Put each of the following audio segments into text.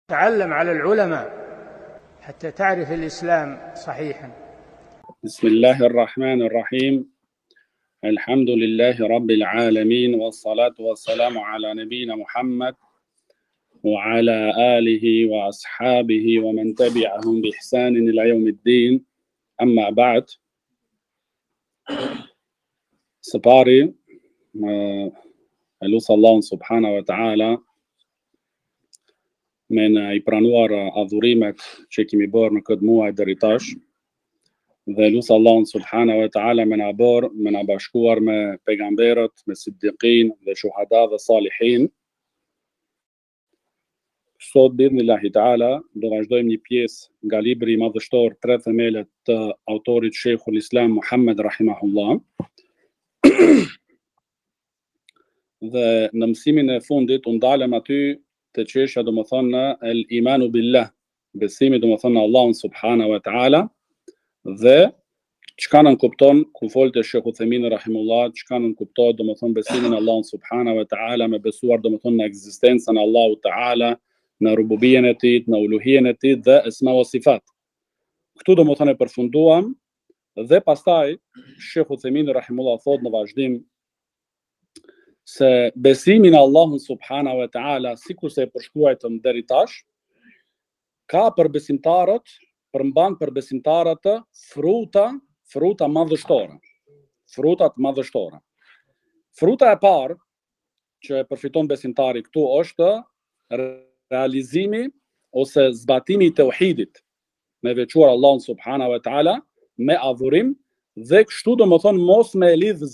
تعلم على العلماء حتى تعرف الإسلام صحيحا. بسم الله الرحمن الرحيم. الحمد لله رب العالمين، والصلاة والسلام على نبينا محمد وعلى آله وأصحابه ومن تبعهم بإحسان إلى يوم الدين. أما بعد، سپاری lutë Allahun subhanahu wa ta'ala me në I pranuar adhurimet që kemi bërë në këtë muaj deri tash, dhe lutë Allahun subhanahu wa ta'ala me na bashkuar me pejgamberët, me siddiqin dhe shuhada dhe salihin. Sot bi'idhnillahi ta'ala do vazhdojmë një pjesë nga libri I madhështor Tre themelet të autorit Sheikhul Islam Muhammed rahimahullah. Dhe në mësimin e fundit u ndalëm aty te çështja domethënë në el imanu billah, besimi domethënë në Allahun subhanahu wa ta'ala, dhe çka nën kupton kur folte Sheikhu Themin rahimullah, çka nën kuptohet domethënë besimin në Allahun subhanahu wa ta'ala, me besuar domethënë në ekzistencën e Allahut ta'ala, në rububien e tij, në uluhien e tij dhe esma wa sifat. Këtu domethënë e përfunduam dhe pastaj Sheikhu Themin rahimullah thot në vazhdim se besimi në Allahun subhanahu wa ta'ala, sikur se e përshkruajtëm deri tash, ka për besimtarët, përmban për besimtarët fruta madhështore. Frutat madhështore. Fruta e parë që e përfiton besimtari këtu është realizimi ose zbatimi I tauhidit, me veçuar Allahun subhanahu wa ta'ala me adhurim, dhe kështu domethënë mos me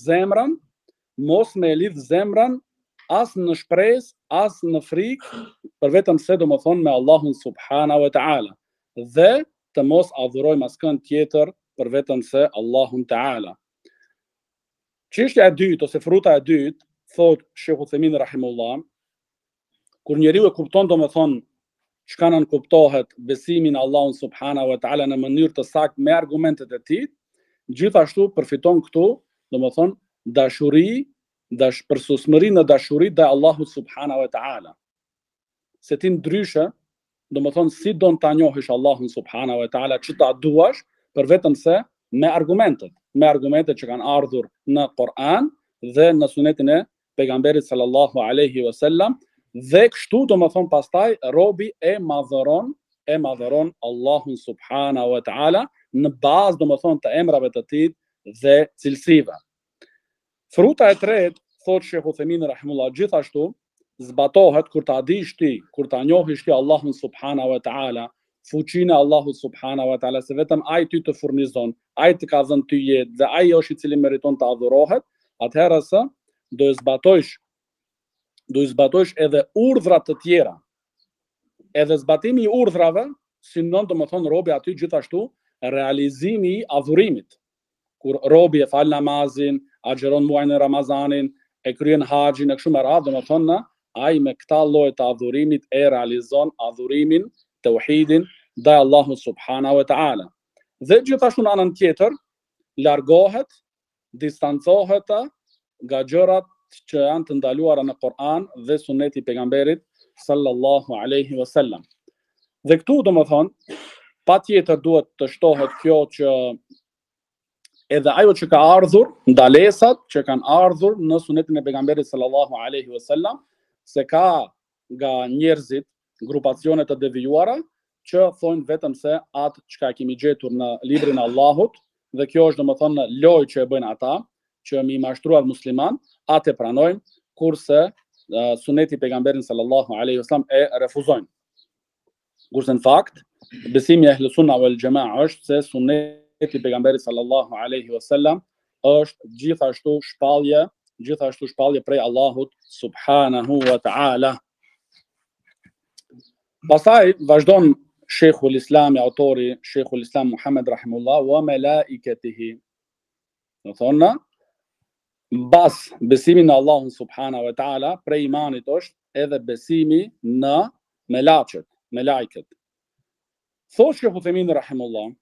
lidh zemrën as në shpresë, as në frikë, për vetëm se domethënë me Allahun subhanahu wa ta'ala, dhe të mos adhurojmë askënd tjetër për vetëm se Allahun ta'ala. Çështja e dytë ose fruta e dytë, thot Sheikhu Themin rahimullah, kur njeriu e kupton domethënë çka nën kuptohet besimi në Allahun subhanahu wa ta'ala në mënyrë të saktë me argumentet e tij, gjithashtu përfiton këtu domethënë përsusmëri në dashuri dhe Allahu subhanahu wa ta'ala. Se ti ndryshe, domethënë si don ta njohësh Allahun subhanahu wa ta'ala, që ta duash, për vetëm se me argumentet që kanë ardhur në Kur'an dhe në sunetin e pejgamberit sallallahu alaihi wasallam, dhe kështu domethënë pastaj robi e madhëron Allahun subhanahu wa ta'ala në bazë domethënë të emrave të tij dhe cilësive. Fruta e tretë, thot Sheikhu Themin rahimullah, gjithashtu zbatohet kur ta dish ti, kur ta njohish ti Allahun subhanahu wa ta'ala, fuqinë e Allahut subhanahu wa ta'ala, se vetëm ai ty të furnizon, ai të ka dhënë ty jetë dhe ai është I cili meriton të adhurohet, atëherë se do zbatojsh edhe urdhrat të tjera. Edhe zbatimi I urdhrave synon domethënë robi aty gjithashtu realizimi I adhurimit. Kur robi e fal namazin, agjeron muajin e Ramazanin, e kryen haxhin e kështu me radhë, domethënë ai me këta lloje të adhurimit e realizon adhurimin, tauhidin ndaj Allahut subhanahu wa ta'ala. Dhe gjithashtu në anën tjetër largohet, distancohet nga gjërat që janë të ndaluara në Kur'an dhe suneti I pejgamberit sallallahu alaihi wasallam. Dhe këtu domethënë patjetër duhet të shtohet kjo që edhe ajo që ka ardhur, ndalesat që kanë ardhur në sunetin e pejgamberit sallallahu alaihi wasallam, se ka nga njerëzit grupacione të devijuara që thonë vetëm se atë çka kemi gjetur në librin e Allahut, dhe kjo është domethënë lojë që e bëjnë ata, që mi mashtruar musliman, atë e pranojnë, kurse suneti I pejgamberit sallallahu alaihi wasallam e refuzojnë. Kurse në fakt, besimi e Ahlus Sunna wal Jamaa është se suneti I pejgamberit sallallahu alaihi wasallam është gjithashtu shpallje prej Allahut subhanahu wa ta'ala. Pastaj vazhdon Sheikhul Islam, autori Sheikhul Islam Muhammed rahimullah, wa malaikatihi. Do thonë, bas besimi në Allahun subhanahu wa ta'ala, prej imanit është edhe besimi në melaiket. Thot Sheikhu Themin rahimullah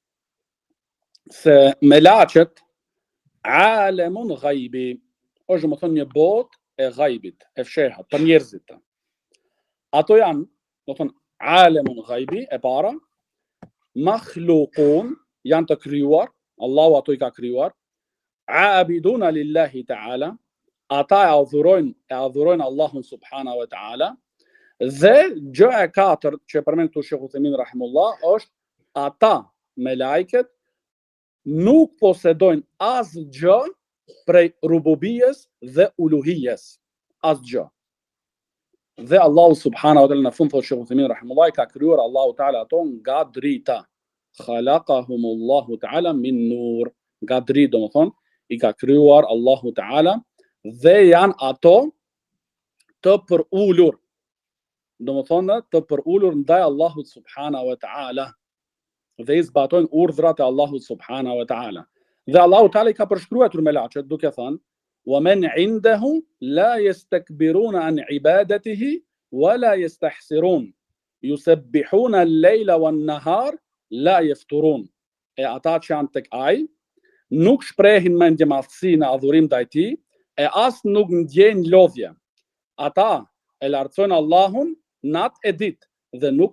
se melaqet alemun ghaibi, është domethënë një botë e ghaibit, e fshehët për njerëzit. Ato janë, domethënë alemun ghaibi, e para, makhluqun, janë të krijuar, Allahu ato I ka krijuar, aabiduna lillahi ta'ala, ata e adhurojnë Allahun subhanahu wa ta'ala, dhe gjë e katërt që përmend këtu Sheikh Uthaymin rahimullah është ata me lajket nuk posedojnë asgjë prej rububijes dhe uluhijes, asgjë. Dhe Allahu subhanahu wa ta'ala në fund thotë Sheikh Uthaymin rahimullah ka krijuar Allahu ta'ala ato nga drita. Khalaqahumullahu ta'ala min nur. Nga dritë, domethënë I ka krijuar Allahu ta'ala dhe janë ato të përulur. Domethënë të përulur ndaj Allahut subhanahu wa ta'ala dhe I zbatojnë urdhrat e Allahut subhanahu wa ta'ala. Dhe Allahu ta'ala I ka përshkruar me laçet duke thënë: "Wa man 'indahu la yastakbiruna an 'ibadatihi wa la yastahsirun yusabbihuna al-layla wan-nahar la yafturun." E ata që janë tek ai nuk shprehin mendje madhësi në adhurim ndaj Tij, e as nuk ndjejnë lodhje. Ata e lartësojnë Allahun natë e ditë dhe nuk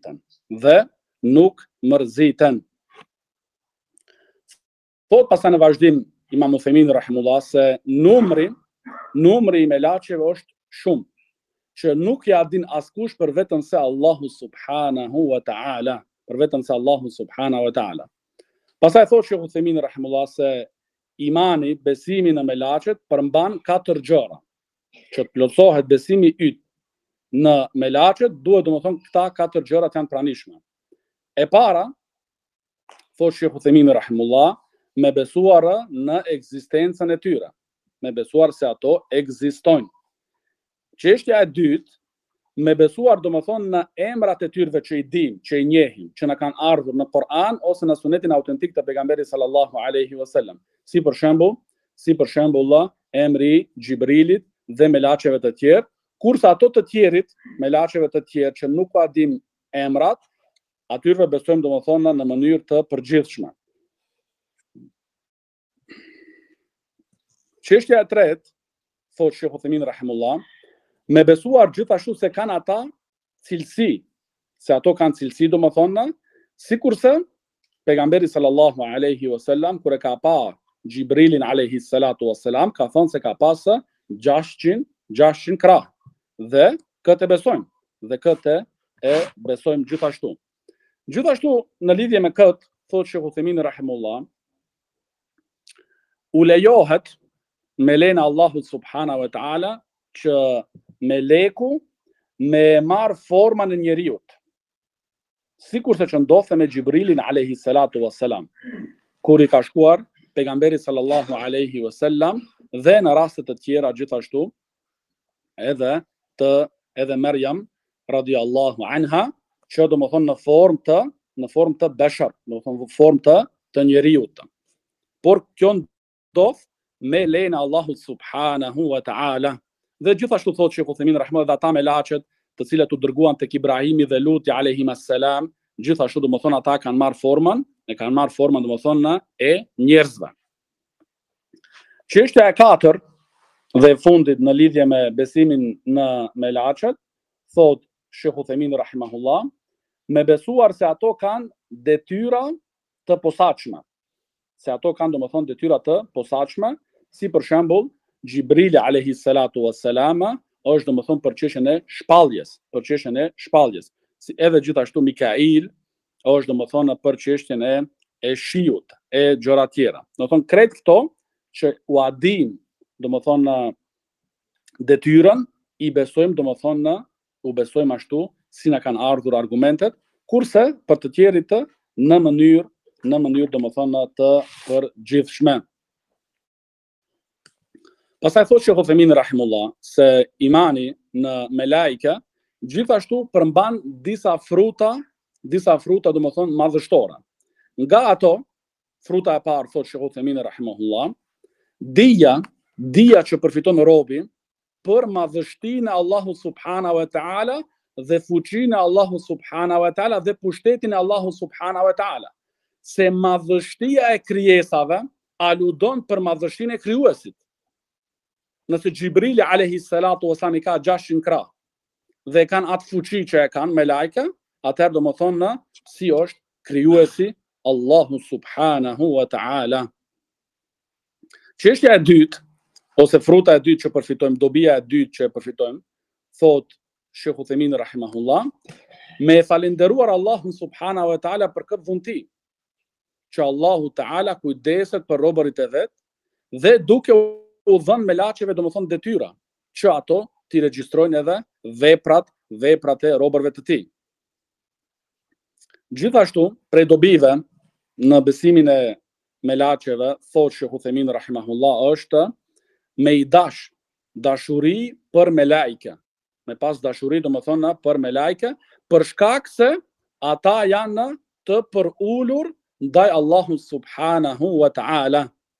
mërziten. Po pastaj në vazhdim Imam Uthaymin rahimullah se numri I melaçeve është shumë, që nuk ja din askush për vetëm se Allahu subhanahu wa ta'ala, Pastaj thotë Sheikh Uthaymin rahimullah se imani, besimi në melaçet përmban 4 gjëra. Që të plotësohet besimi yt në melaçet, duhet domethënë këta 4 gjërat janë pranishme. E para, thotë Sheikh Uthaymin rahimullah, me besuar në ekzistencën e tyre, me besuar se ato ekzistojnë. Çështja e dytë, me besuar domethënë në emrat e tyre që I dim, që I njehim, që na kanë ardhur në Kur'an ose në sunetin autentik të pejgamberit sallallahu alaihi wasallam. Si për shembull emri Xhibrilit dhe melaçeve të tjerë, kurse ato të tjerit, melaçeve të tjerë që nuk pa dim emrat, atyre besojmë domethënë në mënyrë të përgjithshme. Çështja e tretë, thotë Sheikh Uthaymin rahimullah, me besuar gjithashtu se kanë ata cilësi, se ato kanë cilësi domethënë, sikurse pejgamberi sallallahu alaihi wasallam kur e ka pa Xhibrilin alayhi salatu wassalam ka thënë se ka pas 600 krah. Dhe këtë besojmë gjithashtu. Gjithashtu në lidhje me këtë, thotë Sheikh Uthaymin rahimullah, u lejohet me lejen e Allahut subhanahu wa ta'ala që meleku me marr formën e njeriut. Sikurse që ndodhte me Xhibrilin alayhi salatu wassalam, kur I ka shkuar pejgamberi sallallahu alaihi wasallam dhe në raste të tjera gjithashtu edhe Maryam radhiyallahu anha, që domethënë në formë të bashar, domethënë në formë të njeriut. Por kjo ndodh me lejen e Allahut subhanahu wa ta'ala. Dhe gjithashtu thotë Sheikh Uthaymin rahimahullah, ata me laçet të cilët u dërguan tek Ibrahimi dhe Luti alayhimassalam, gjithashtu domethënë ata kanë marrë formën domethënë e njerëzve. Çështja e katërt dhe e fundit në lidhje me besimin në melaçet, thotë Sheikh Uthaymin rahimahullah, me besuar se ato kanë detyra të posaçme. Si për shembull Xhibrili alayhi salatu wassalam është domethënë për çështjen e shpalljes. Si edhe gjithashtu Mikail është domethënë për çështjen e shiut, e gjëra tjera. Domethënë krejt këto që u adim domethënë detyrën I besojmë domethënë u besojmë ashtu si na kanë ardhur argumentet, kurse për të tjerit në mënyrë domethënë të përgjithshme. Pastaj thotë Sheikh Uthaymin rahimullah se imani në melaike gjithashtu përmban disa fruta domethënë madhështore. Nga ato, fruta e parë thotë Sheikh Uthaymin rahimahullah, dija që përfiton robi për madhështinë e Allahut subhanahu wa ta'ala dhe fuqinë e Allahut subhanahu wa ta'ala dhe pushtetin e Allahut subhanahu wa ta'ala. Se madhështia e krijesave aludon për madhështinë e krijuesit. Nëse Xhibrili alayhi salatu wasallam ka 600 krah, dhe kanë atë fuqi që e kanë me lajke, atëherë do më thonë në si është krijuesi Allahu subhanahu wa ta'ala. Çështja e dytë, ose fruta e dytë që përfitojmë, dobia e dytë që e përfitojmë, thot Sheikh Uthaymin rahimahullah, me falendëruar Allahun subhanahu wa ta'ala për këtë dhunti, që Allahu ta'ala kujdeset për robërit e vet, dhe duke u dhënë melaçeve domethënë detyra, që ato t'i regjistrojnë edhe veprat e robërve të tij. Gjithashtu, prej dobive në besimin e melaçeve, thotë Sheikh Uthaymin rahimahullah, është me i dashuri për melaike. Me pas dashuri domethënë për melaike, për shkak se ata janë të përulur ndaj Allahut subhanahu wa ta'ala.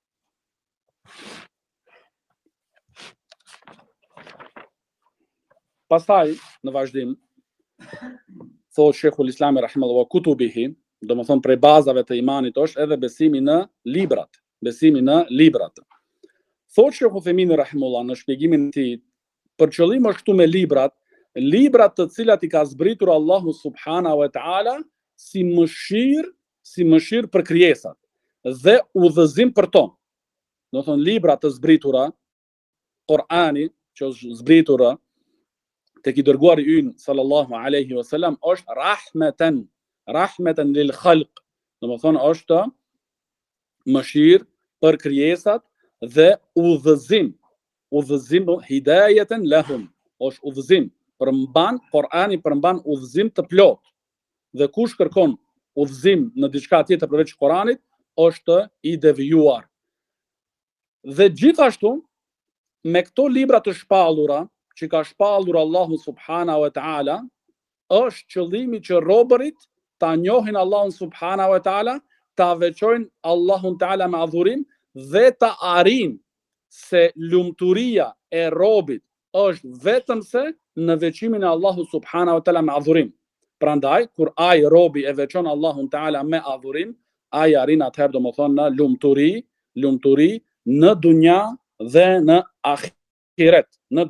Pastaj, në vazhdim, thotë Sheikhul Islam rahimahullah, kutubihi, domethënë prej bazave të imanit është edhe besimi në librat. Thotë Sheikh Uthaymin rahimahullah në shpjegimin e tij, për qëllim është këtu me librat të cilat i ka zbritur Allahu subhanahu wa ta'ala si mëshirë për krijesat dhe udhëzim për to. Do thonë libra të zbritura, Kur'ani që është zbritura tek i dërguari ynë sallallahu alaihi wasallam është rahmeten lil khalq. Do të thonë është mëshirë për krijesat dhe udhëzim hidayatan lahum. Është udhëzim, Kur'ani përmban udhëzim të plot. Dhe kush kërkon udhëzim në diçka tjetër përveç Kur'anit, është i devijuar. Dhe gjithashtu, me këto libra të shpallura, që ka shpallur Allahu subhanahu wa ta'ala, është qëllimi që robërit ta njohin Allahun subhanahu wa ta'ala, ta veçojnë Allahun ta'ala me adhurim, dhe ta arrin se lumturia e robit është vetëm se në veçimin e Allahut subhanahu wa ta'ala me adhurim. Prandaj, kur ai robi e veçon Allahun ta'ala me adhurim, ai arrin atëherë domethënë në lumturi në dunja dhe në ahiret.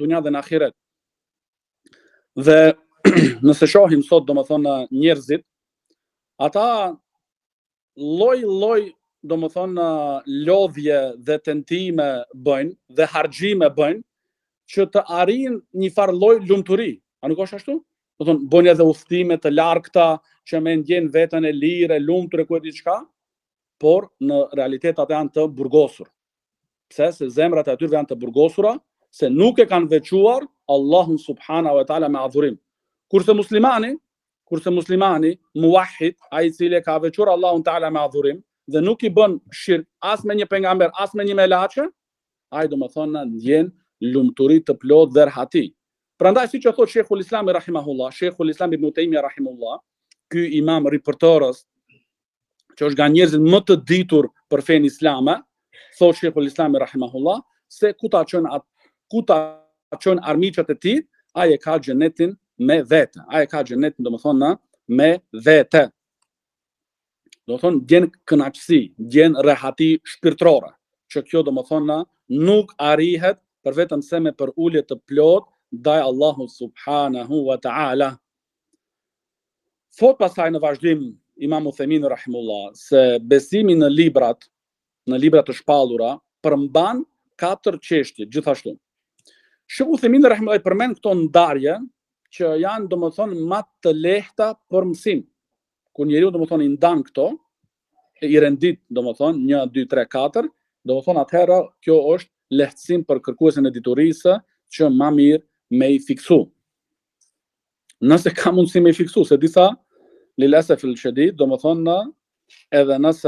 Dhe nëse shohim sot domethënë njerëzit, ata lloj domethënë lodhje dhe tentime bëjnë dhe harxhime bëjnë që të arrijnë një farë lloj lumturi. A nuk është ashtu? Do thonë bëjnë edhe udhëtime të largëta që me ndjen veten e lirë, e lumtur e ku diçka, por në realitet ata janë të burgosur. Pse? Se zemrat e atyre janë të burgosura, se nuk e kanë veçuar Allahun subhanahu wa ta'ala me adhurim. Kurse muslimani muwahhid, ai i cili ka veçuar Allahun ta'ala me adhurim dhe nuk i bën shirk as me një pejgamber, as me një melaçe, ai domethënë ndjen lumturi të plot dhe rahati. Prandaj siç e thotë Sheikhul Islam rahimahullah, Sheikhul Islam Ibn Taymija rahimahullah, ky imam riportores që është nga njerëzit më të ditur për fenë islame, thotë Sheikhul Islam rahimahullah, se ku ta çon armiqat e tij, ai e ka xhenetin me vete. Ai e ka xhenetin domethënë me vete. Do thonë gjen kënaqësi, gjen rehati shpirtërore, që kjo domethënë nuk arrihet për vetëm se me për ulje të plot ndaj Allahut subhanahu wa ta'ala. Thot pasaj në vazhdim Imam Uthaymin rahimullah se besimi në librat të shpallura përmban 4 çështje gjithashtu. Sheikh Uthaymin rahimullah përmend këto ndarje që janë domethënë më të lehta për mësim. Kur njeriu domethënë i ndan këto, i rendit domethënë 1, 2, 3, 4, domethënë atëherë kjo është lehtësim për kërkuesin e diturisë që më mirë me i fiksu. Nëse ka mundësi me i fiksu, se disa lilasef el shadid, domethënë edhe nëse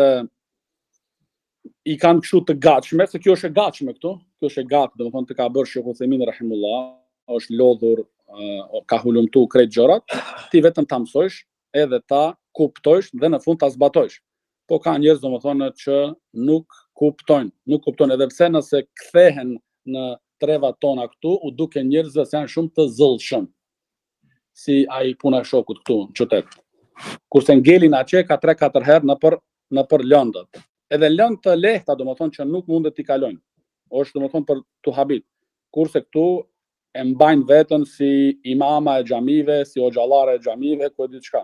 i kanë kështu të gatshme, se kjo është e gatshme këtu, kjo është e gatë, domethënë të ka bërë Sheikh Uthaymin rahimullah, është lodhur, ka hulumtu krejt gjërat, ti vetëm ta mësojsh, edhe ta kuptojsh dhe në fund ta zbatojsh. Po ka njerëz domethënë që nuk kuptojnë edhe pse nëse kthehen në trevat tona këtu, u duke njerëzve se janë shumë të zëllshëm. Si ai puna e shokut këtu në qytet. Kurse ngelin atje ka 3-4 herë në për lëndët. Edhe lëndë të lehta domethënë që nuk mundet t'i kalojnë. Është domethënë për tu habit. Kurse këtu e mbajnë veten si imama e xhamive, si hoxhallare e xhamive, ku diçka.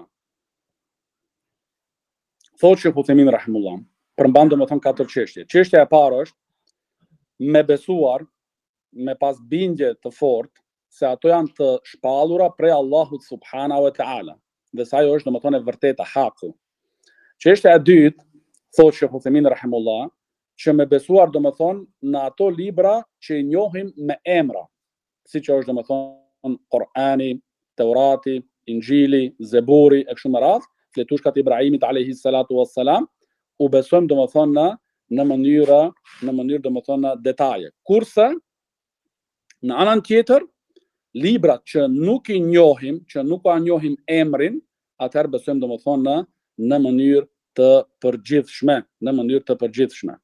Thotë Sheikh Uthaymin rahimullah, përmban domethënë 4 çështje. Çështja e parë është me besuar, me pas bindje të fortë se ato janë të shpallura prej Allahut subhanahu wa taala. Dhe sa ajo është domethënë e vërteta haku. Çështja e dytë, thotë Sheikh Uthaymin rahimullah, që me besuar domethënë në ato libra që i njohim me emra, siç është domethënë Kur'ani, Teurati, Injili, Zeburi e kështu me radhë, fletushkat e Ibrahimit alayhi salatu wassalam, u besojmë domethënë në mënyrë domethënë detaje. Kurse në anën tjetër, librat që nuk i njohim, që nuk a njohim emrin, atëherë besojmë domethënë në mënyrë të përgjithshme.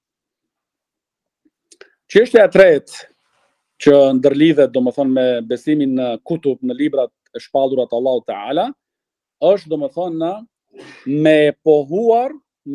Çështja e tretë që ndërlidhet domethënë me besimin në kutub, në librat e shpallura të Allahut Teala, është domethënë me pohuar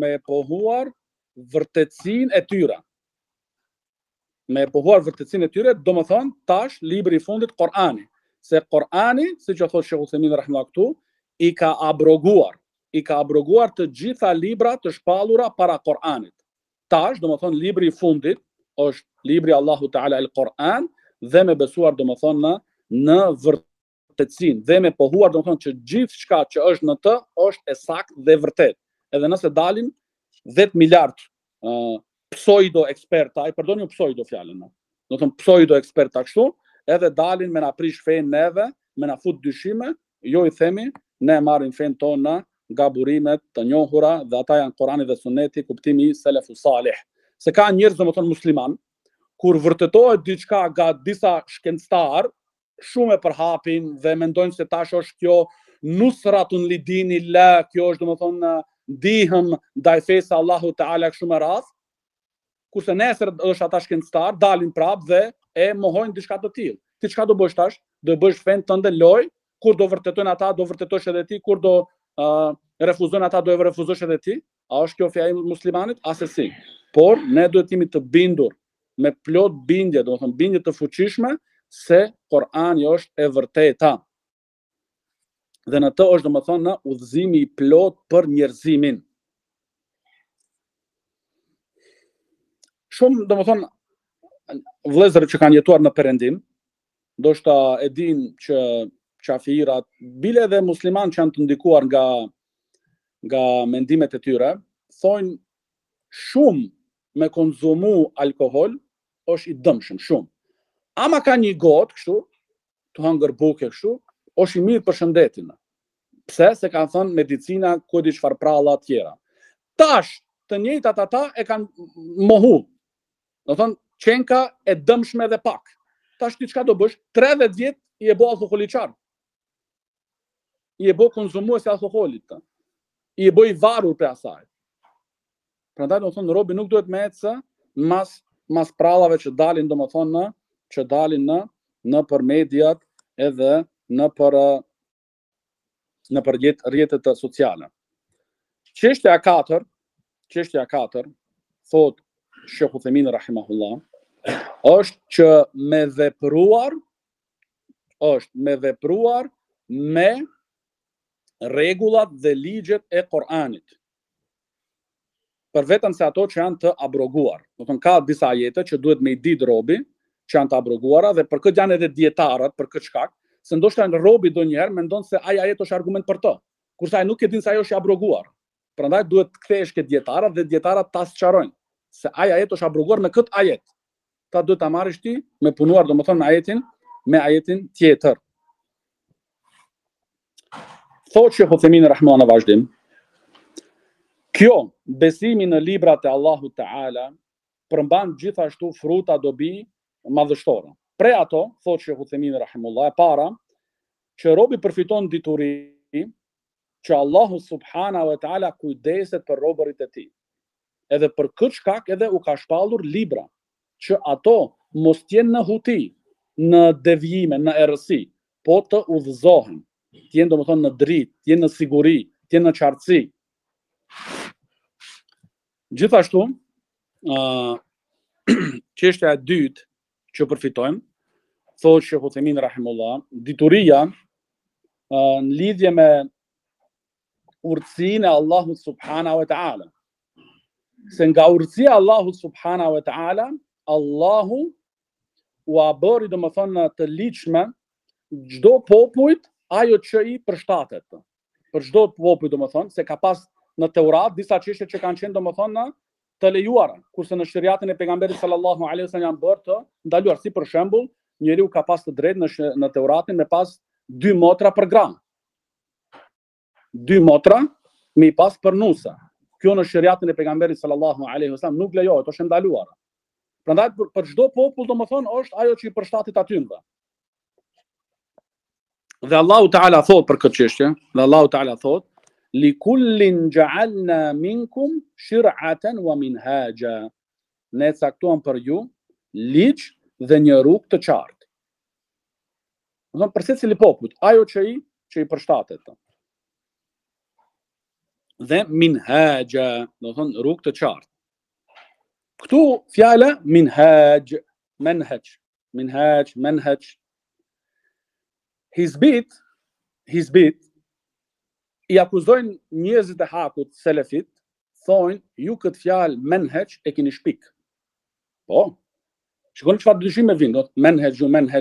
vërtetësinë e tyre. Me pohuar vërtetësinë e tyre, domethënë tash libri i fundit Kur'ani, se Kur'ani, siç e thotë Sheikh Uthaymin rahimahullah këtu, i ka abroguar të gjitha librat të shpallura para Kur'anit. Tash, domethënë libri i fundit është libri Allahu Teala el-Kur'an, dhe me besuar domethënë në vërtetësinë, dhe me pohuar domethënë që gjithçka që është në të është e saktë dhe vërtet. Edhe nëse dalin 10 miliard pseudo eksperta, i përdorni pseudo fjalën, domethënë pseudo eksperta kështu, edhe dalin me na prish fen neve, me na fut dyshime, jo i themi, ne marrim fen tonë nga burimet të njohura dhe ata janë Kurani dhe Suneti, kuptimi i selefus salih. Se ka njerëz domethënë musliman, kur vërtetohet diçka nga disa shkencëtar, shumë e përhapin dhe mendojnë se tash është kjo nusratun li dinillah, kjo është domethënë ndihëm ndaj fesë Allahu Teala kështu me radhë, kurse nesër është ata shkencëtar dalin prapë dhe e mohojnë diçka të tillë. Ti çka do bësh tash? Do bësh fen tënde loj, kur do vërtetojnë ata, do vërtetosh edhe ti, kur do refuzojnë ata, do e refuzosh edhe ti. A është kjo fjalë e muslimanit? Asesi. Por ne duhet jemi të bindur me plot bindje, domethënë bindje të fuqishme se Kur'ani është e vërteta. Dhe në të është domethënë udhëzimi i plot për njerëzimin. Shumë domethënë vëllezër që kanë jetuar në Perëndim, ndoshta e dinë që qafirat, bile dhe musliman që janë të ndikuar nga mendimet e tyre, thonë shumë me konzumu alkohol është i dëmshëm shumë. Ama ka një gotë kështu, të hëngër buke kështu, është i mirë për shëndetin. Pse? Se kanë thënë medicina ku di çfarë pralla tjera. Tash të njëjtat ata e kanë mohu. Do thonë qenka e dëmshme dhe pak. Tash ti çka do bësh? 30 vjet i e bë alkooliçar. I e bë konzumues i alkoolit. I e bë i varur për asaj. Prandaj do thonë robi nuk duhet me ecë mas prallave që dalin domethënë në për mediat edhe në për rrjetet sociale. Çështja e katër, thot Sheikh Uthaymin rahimahullah, është që me vepruar me rregullat dhe ligjet e Kur'anit. Për vetëm se ato që janë të abroguar. Do të thonë ka disa ajete që duhet me i ditë robi, që janë të abroguara, dhe për këtë janë edhe dietarët për këtë shkak, se ndoshta robi donjëherë mendon se ai ajet është argument për të, kurse ai nuk e din se ajo është e abroguar. Prandaj duhet të kthehesh ke dietarët dhe dietarët ta sqarojnë se ai ajet është abroguar me këtë ajet. Ta duhet ta marrësh ti me punuar domethënë me ajetin tjetër. Thotë Sheikh Uthaymin rahimahullah në vazhdim, kjo besimi në librat e Allahut Teala përmban gjithashtu fruta dobi madhështore. Prej ato, thotë Sheikh Uthaymin rahimahullah, e para, që robi përfiton dituri që Allahu subhanahu wa taala kujdeset për robërit e tij. Edhe për këtë shkak edhe u ka shpallur libra, që ato mos t'jenë në huti, në devijime, në errësi, po të udhëzohen, t'jenë domethënë në dritë, t'jenë në siguri, t'jenë në qartësi. Gjithashtu, çështja e dytë që përfitojmë, thotë Sheikh Uthaymin rahimullah, dituria në lidhje me urtësinë e Allahut subhanahu wa taala. Se nga urtësia e Allahut subhanahu wa taala, Allahu u a bëri domethënë të ligjshme çdo popujt ajo që i përshtatet. Për çdo popull domethënë se ka pas në Teurat disa çështje që kanë qenë domethënë të lejuara, kurse në shariatin e pejgamberit sallallahu alaihi wasallam janë bërë të ndaluar. Si për shembull, njeriu ka pas të drejtë në Teuratin me pas 2 motra për gram. 2 motra me pas për nusa. Kjo në shariatin e pejgamberit sallallahu alaihi wasallam nuk lejohet, është ndaluar. Prandaj për çdo popull domethënë është ajo që i përshtatet atynve. Dhe Allahu Teala thot për këtë çështje, dhe Allahu Teala thot: "Likullin ja'alna minkum shir'atan wa minhaja." Ne caktuam për ju ligj dhe një rrugë të qartë. Do të thonë për secili popull, ajo që i përshtatet. Dhe minhaja, do të thonë rrugë të qartë. Këtu fjala minhaj, manhaj. Hizbit i akuzojnë njerëzit e hakut selefit, thonë ju këtë fjalë manhaj e keni shpik. Po. Shikoni çfarë dyshime vin, do manhaj.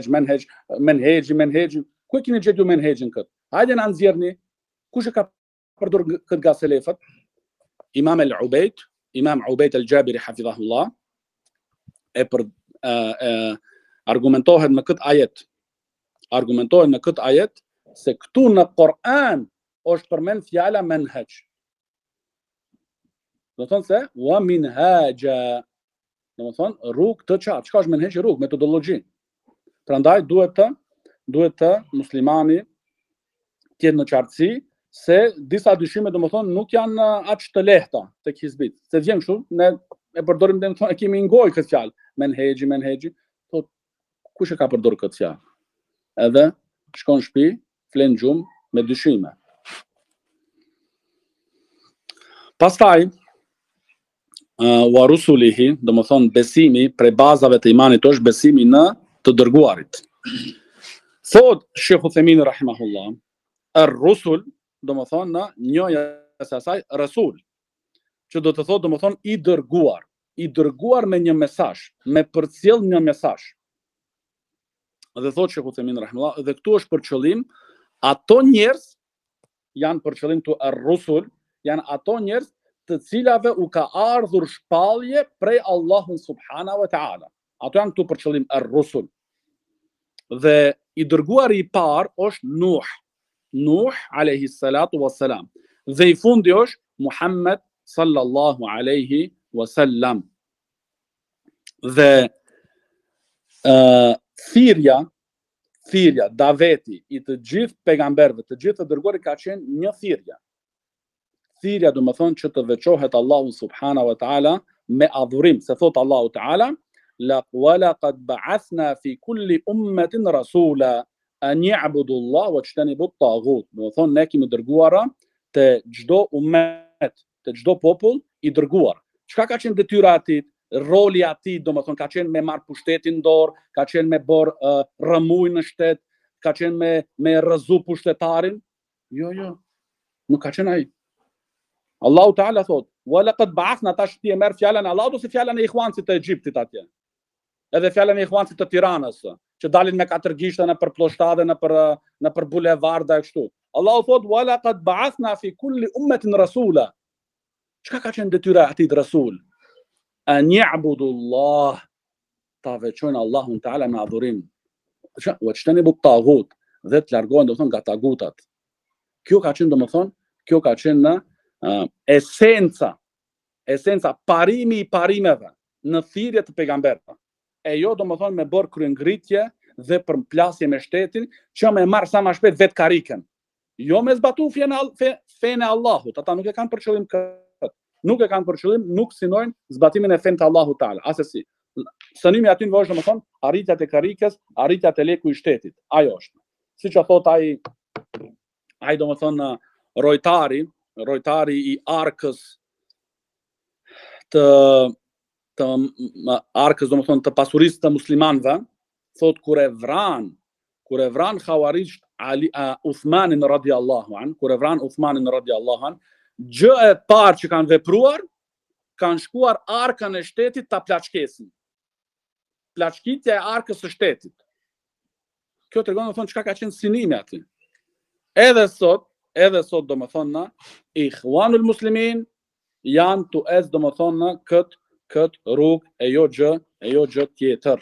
Ku e keni gjetur manhajin kët? Hajde na nxjerrni. Kush e ka përdorur këtë nga selefët? Imam Ubayd al-Jabiri hafidhahullah argumentohet me këtë ajet. Argumentohet në këtë ajet se këtu në Kur'an është përmend fjala manhaj. Do thonë se wa minhaja. Do thonë rrugë të qartë. Çka është manhaj? Rrugë, metodologji. Prandaj duhet të muslimani të jetë në qartësi se disa dyshime domethënë nuk janë aq të lehta tek hizbit. Se vjen kështu, ne e përdorim domethënë e kemi ngoj këtë fjalë, manhaj. Po kush e ka përdorur këtë fjalë? Edhe shkon në shtëpi, flen gjumë me dyshime. Pastaj wa rusulihi, domethënë besimi prej bazave të imanit është besimi në të dërguarit. Thot Sheikh Uthaymin rahimahullah, ar-rusul domethënë në njëja e saj rasul, që do të thotë domethënë i dërguar me një mesazh, me përcjell një mesazh. Dhe thot Sheikh Uthaymin rahimahullah, dhe këtu është për qëllim ato njerëz janë për qëllim të ar-rusul, janë ato njerëz të cilave u ka ardhur shpallje prej Allahut subhanahu wa taala. Ato janë këtu për qëllim ar-rusul. Dhe i dërguari i parë është Nuh alayhi salatu wassalam. Dhe i fundi është Muhammed sallallahu alaihi wasallam. Dhe thirrja, daveti i të gjithë pejgamberëve, të gjithë të dërguarit ka qenë një thirrje. Thirrja do të thonë që të veçohet Allahu subhanahu wa taala me adhurim, se thot Allahu taala: "Laqad ba'athna fi kulli ummatin rasula an ya'budu Allah wa yajtanibu at-taghut." Do të thonë ne kemi dërguara te çdo ummet, te çdo popull i dërguar. Çka ka qenë detyra e tij? Roli i tij, domethënë ka qenë me marr pushtetin dorë, ka qenë me bër rëmuj në shtet, ka qenë me rrëzu pushtetarin? Jo, nuk ka qenë ai. Allahu Teala thot: "Wa laqad ba'athna", tash ti e merr fjalën e Allahut ose fjalën e ikhwanësit të Egjiptit atje? Edhe fjalën e ikhwanësit të Tiranës, që dalin me 4 gishta në për ploshtate, në për bulevarda e kështu. Allahu thot: "Wa laqad ba'athna fi kulli ummatin rasula." Çka ka qenë detyra e atij rasul? An ya'budu Allah, ta veçojnë Allahun Teala me adhurim. Wa yajtanibu at-taghut, dhe të largohen domethënë nga tagutat. Kjo ka qenë në esenca parimi i parimeve në thirrje të pejgamberëve. E jo domethënë me bërë kryengritje dhe përplasje me shtetin që me marr sa më shpejt vet karikën. Jo me zbatu fenë e Allahut. Ata nuk e kanë për qëllim këtë. Nuk e kanë për qëllim, nuk synojnë zbatimin e fenë të Allahut Teala. Asesi. Synimi aty në është domethënë arritja e karikës, arritja e leku i shtetit. Ajo është. Siç e thot ai domethënë rojtari i arkës të arkës domethënë të pasurisë të muslimanëve, thot kur e vran Khawarijt Uthmanin radiallahu an, kur e vran Uthmanin radiallahu an, gjë e parë që kanë vepruar, kanë shkuar arkën e shtetit ta plaçkesin. Plaçkitja e arkës së shtetit. Kjo tregon domethënë çka ka qenë synimi aty. Edhe sot domethënë na Ikhwanul Muslimin janë tu ez domethënë na kët rrugë e jo gjë tjetër.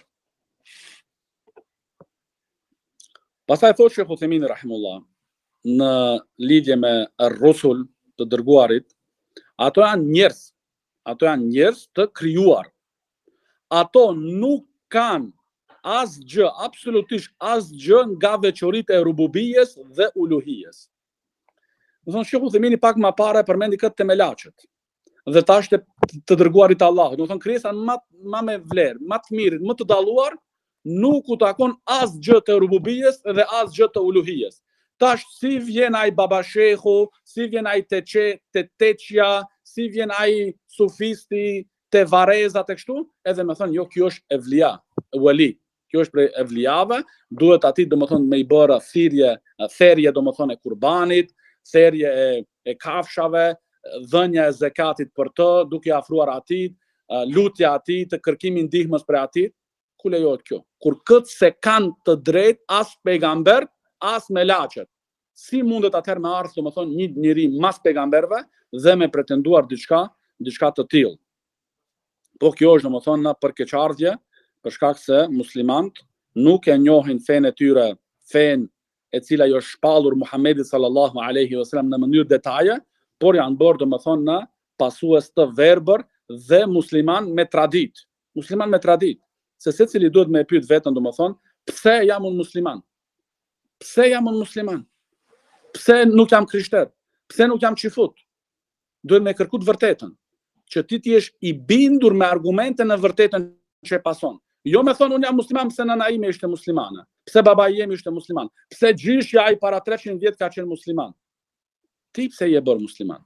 Pastaj thotë Sheikh Uthemini rahimullah në lidhje me ar-rusul të dërguarit, ato janë njerëz të krijuar. Ato nuk kanë asgjë, absolutisht asgjë nga veçoritë e rububijes dhe uluhijes. Do thonë Sheikh Uthemini pak më parë përmendi këtë te melaçet. Dhe tash të dërguarit të Allahut. Do thonë krijesa më me vlerë, më të mirë, më të dalluar, nuk u takon asgjë të rububijes dhe asgjë të uluhijes. Tash si vjen ai baba shehu, si vjen ai teçja, si vjen ai sufisti te varezat e kështu, edhe më thon jo, kjo është evlia, wali. Kjo është prej evliave, duhet atij domethënë me I bërë therje domethënë e kurbanit, therje e kafshave, dhënia e zakatit për të, duke afruar atij, lutja atij, të kërkimi ndihmës për atij. Ku lejohet kjo? Kur këtë se kanë të drejtë as pejgamber, as melaçet. Si mundet atëherë me ardh domethënë një njeri mas pejgamberve dhe me pretenduar diçka të tillë? Po kjo është domethënë për keqardhje, për shkak se muslimanët nuk e njohin fenë e tyre, fenë e cila i është shpallur Muhamedit sallallahu alaihi wasallam në mënyrë detaje, por janë bërë domethënë në pasues të verbër dhe musliman me tradit. Musliman me tradit. Se secili duhet me pyet veten domethënë, pse jam unë musliman? Pse jam unë musliman? Pse nuk jam krishter? Pse nuk jam çifut? Duhet me kërku të vërtetën, që ti jesh I bindur me argumente në vërtetën që e pason. Jo me thonë unë jam musliman pse nëna ime ishte muslimane, pse baba imi ishte musliman, pse gjyshja ai para 300 vjet ka qenë musliman. Ti pse je bërë musliman?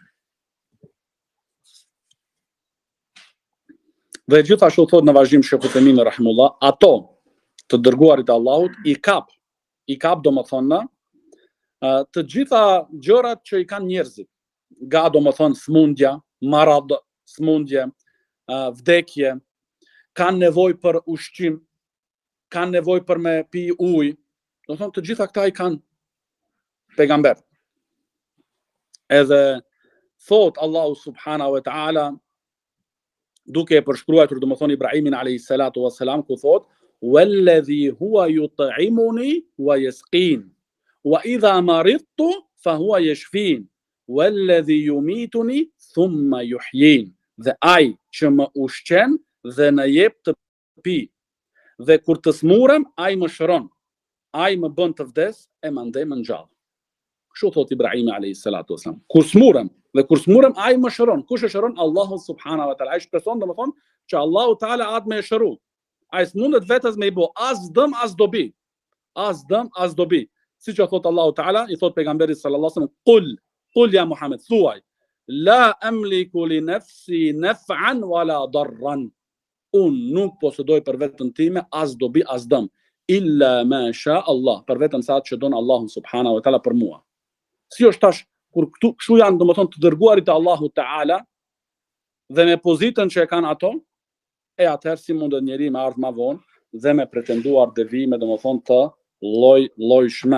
Dhe gjithashtu thot në vazhdim Sheikh Uthemini rahimullah, ato të dërguarit Allahut I kap domethënë të gjitha gjërat që I kanë njerëzit, nga domethënë smundja, marad, smundje, vdekje, kanë nevojë për ushqim, kanë nevojë për me pi ujë. Do thonë të gjitha këta I kanë pejgamber. Edhe thot Allahu subhanahu wa ta'ala, duke e përshkruar domethënë Ibrahimin alayhi salatu wassalam, ku thot walladhi huwa yut'imuni wa yasqin wa idha maridtu fa huwa yashfin walladhi yumituni thumma yuhyin. Dhe ai që më ushqen dhe në jep të pi, dhe kur të smurem ai më shëron, ai më bën të vdes e mandej më ngjall. Kështu thot Ibrahimi alayhi salatu wassalam. Kur smurem ai më shëron. Kush e shëron? Allahu subhanahu wa taala. Ai shpreson domethënë që Allahu taala atë më shëron. Ai s'mundet vetes me I bë as dëm as dobi. As dëm as dobi. Siç e thot Allahu taala, I thot pejgamberit sallallahu alaihi wasallam, qul ya Muhammad, thuaj, la amliku li nafsi naf'an wala darran. Unë nuk posedoj për veten time as dobi as dëm, illa ma sha Allah, për vetëm sa që don Allahu subhanahu wa taala për mua. Si është tash kur këtu kshu janë domethënë të dërguarit e Allahut Teala dhe me pozitën që e kanë ato, e atëherë si mundet njeri me ardh më vonë dhe me pretenduar devime domethënë të llojshme.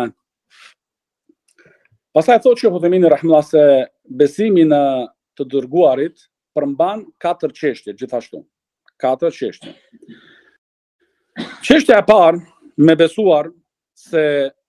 Pastaj thotë Sheikh Uthemini rahimullah se besimi në të dërguarit përmban 4 çështje gjithashtu. 4 çështje. Çështja e parë me besuar se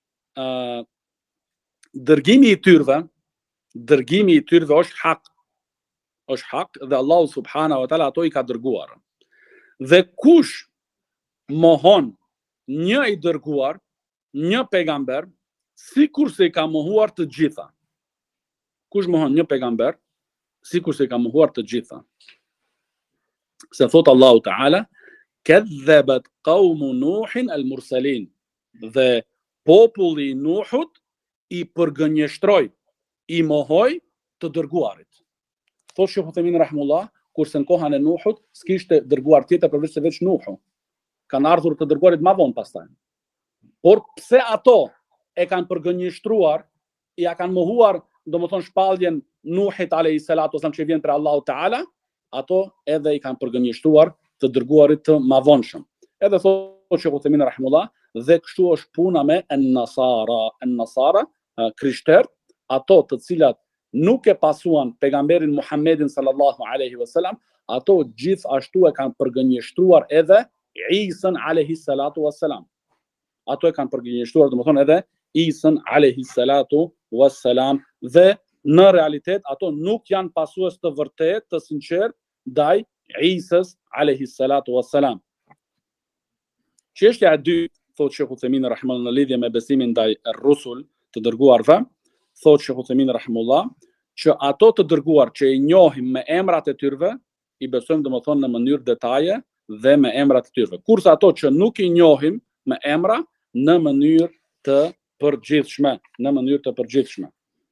dërgimi I tyrve është hak dhe Allahu subhanahu wa taala ato I ka dërguar. Dhe kush mohon një I dërguar, një pejgamber, sikur se I ka mohuar të gjitha. Kush mohon një pejgamber, sikur se I ka mohuar të gjitha. Se thot Allahu taala, kadhabat qaumu Nuhin al-mursalin. Dhe populli I Nuhut I përgënjeshtroi, I mohoi të dërguarit. Thot Sheikh Uthemini rahimullah, kurse në kohën e Nuhut s'kishte dërguar tjetër përveç se veç Nuhu. kanë ardhur të dërguarit më vonë pastaj. Por pse ato e kanë përgënjeshtruar, ja kanë mohuar, domethënë shpalljen Nuhit alayhi salatu wasallam që vjen për Allahu Teala, ato edhe i kanë përgënjeshtruar të dërguarit të mëvonshëm. Edhe thotë Sheikh Uthaymin rahimullah, dhe kështu është puna me an-nasara, krishterët, ato të cilat nuk e pasuan pejgamberin Muhammedin sallallahu alaihi wasallam, ato gjithashtu e kanë përgënjeshtruar edhe Isën alayhi salatu wassalam. Ato e kanë përgënjeshtruar domethënë edhe Isën alayhi salatu wassalam, dhe në realitet ato nuk janë pasues të vërtet, të sinqert ndaj Isës alayhi salatu wassalam. Çështja e dytë, thotë Sheikh Uthaymin rahimahullah, në lidhje me besimin ndaj rusul, të dërguarve, thotë Sheikh Uthaymin rahimahullah, që ato të dërguar që i njohim me emrat e tyre, i besojmë domethënë në mënyrë detaje dhe me emrat e tyre. Kurse ato që nuk i njohim me emra, në mënyrë të përgjithshme.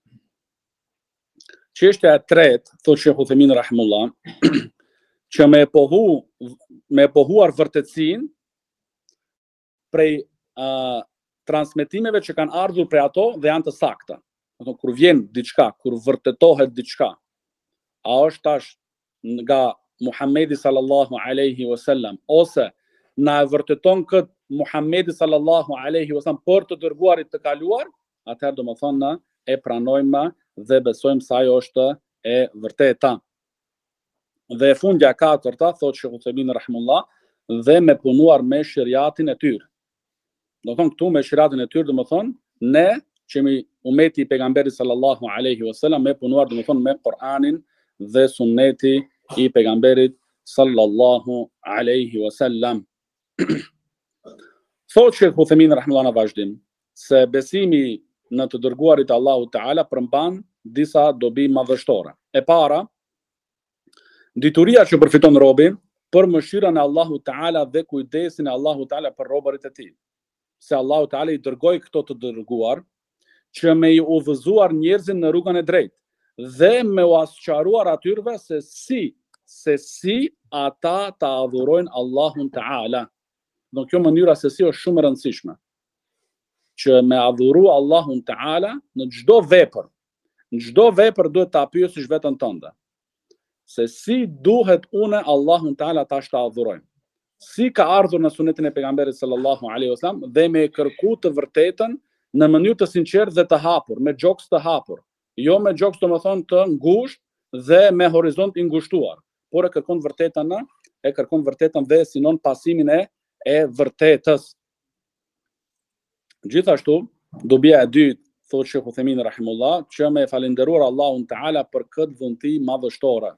Çështja e tretë, thotë Sheikh Uthaymin rahimahullah, që me pohuar vërtetësinë prej transmetimeve që kanë ardhur prej ato dhe janë të sakta. Kur vjen diçka, kur vërtetohet diçka, a është tash nga Muhammedi sallallahu alaihi wasallam, ose na e vërteton këtë Muhammedi sallallahu alaihi wasallam për të dërguarit të kaluar, atëherë domethënë na e pranojmë dhe besojmë se ajo është e vërteta. Dhe fundja e katërta, thotë Sheikh Uthaymin rahimullah, dhe me punuar me shariatin e tyre. Do thonë këtu me shariatin e tyre, domethënë ne që jemi umeti i pejgamberit sallallahu alaihi wasallam, me punuar domethënë me Kur'anin dhe sunneti i pejgamberit sallallahu alaihi wasallam. Thotë Sheikh Uthaymin rahimahullah në vazhdim se besimi në të dërguarit Allahu Teala përmban disa dobi madhështore. E para, dituria që përfiton robi për mëshirën e Allahu Teala dhe kujdesin e Allahu Teala për robërit e tij. Se Allahu Teala i dërgoi këto të dërguar që me i udhëzuar njerëzin në rrugën e drejtë dhe me u asqaruar atyre se si ata ta adhurojnë Allahun Teala. Do kjo mënyra se si është shumë e rëndësishme. Që me adhuru Allahun Teala në çdo vepër. Në çdo vepër duhet ta pyesësh veten tënde. Se si duhet unë Allahun Teala tash ta adhuroj. Si ka ardhur në sunetin e pejgamberit sallallahu alaihi wasallam dhe me kërku të vërtetën në mënyrë të sinqertë dhe të hapur, me gjoks të hapur. Jo me gjoks domethënë të ngushtë dhe me horizont i ngushtuar, por e kërkon vërtetën dhe sinon pasimin e vërtetës. Gjithashtu, dobia e dytë, thotë Sheikh Uthaymin rahimullah, që me falendëruar Allahun Teala për këtë dhunti madhështore.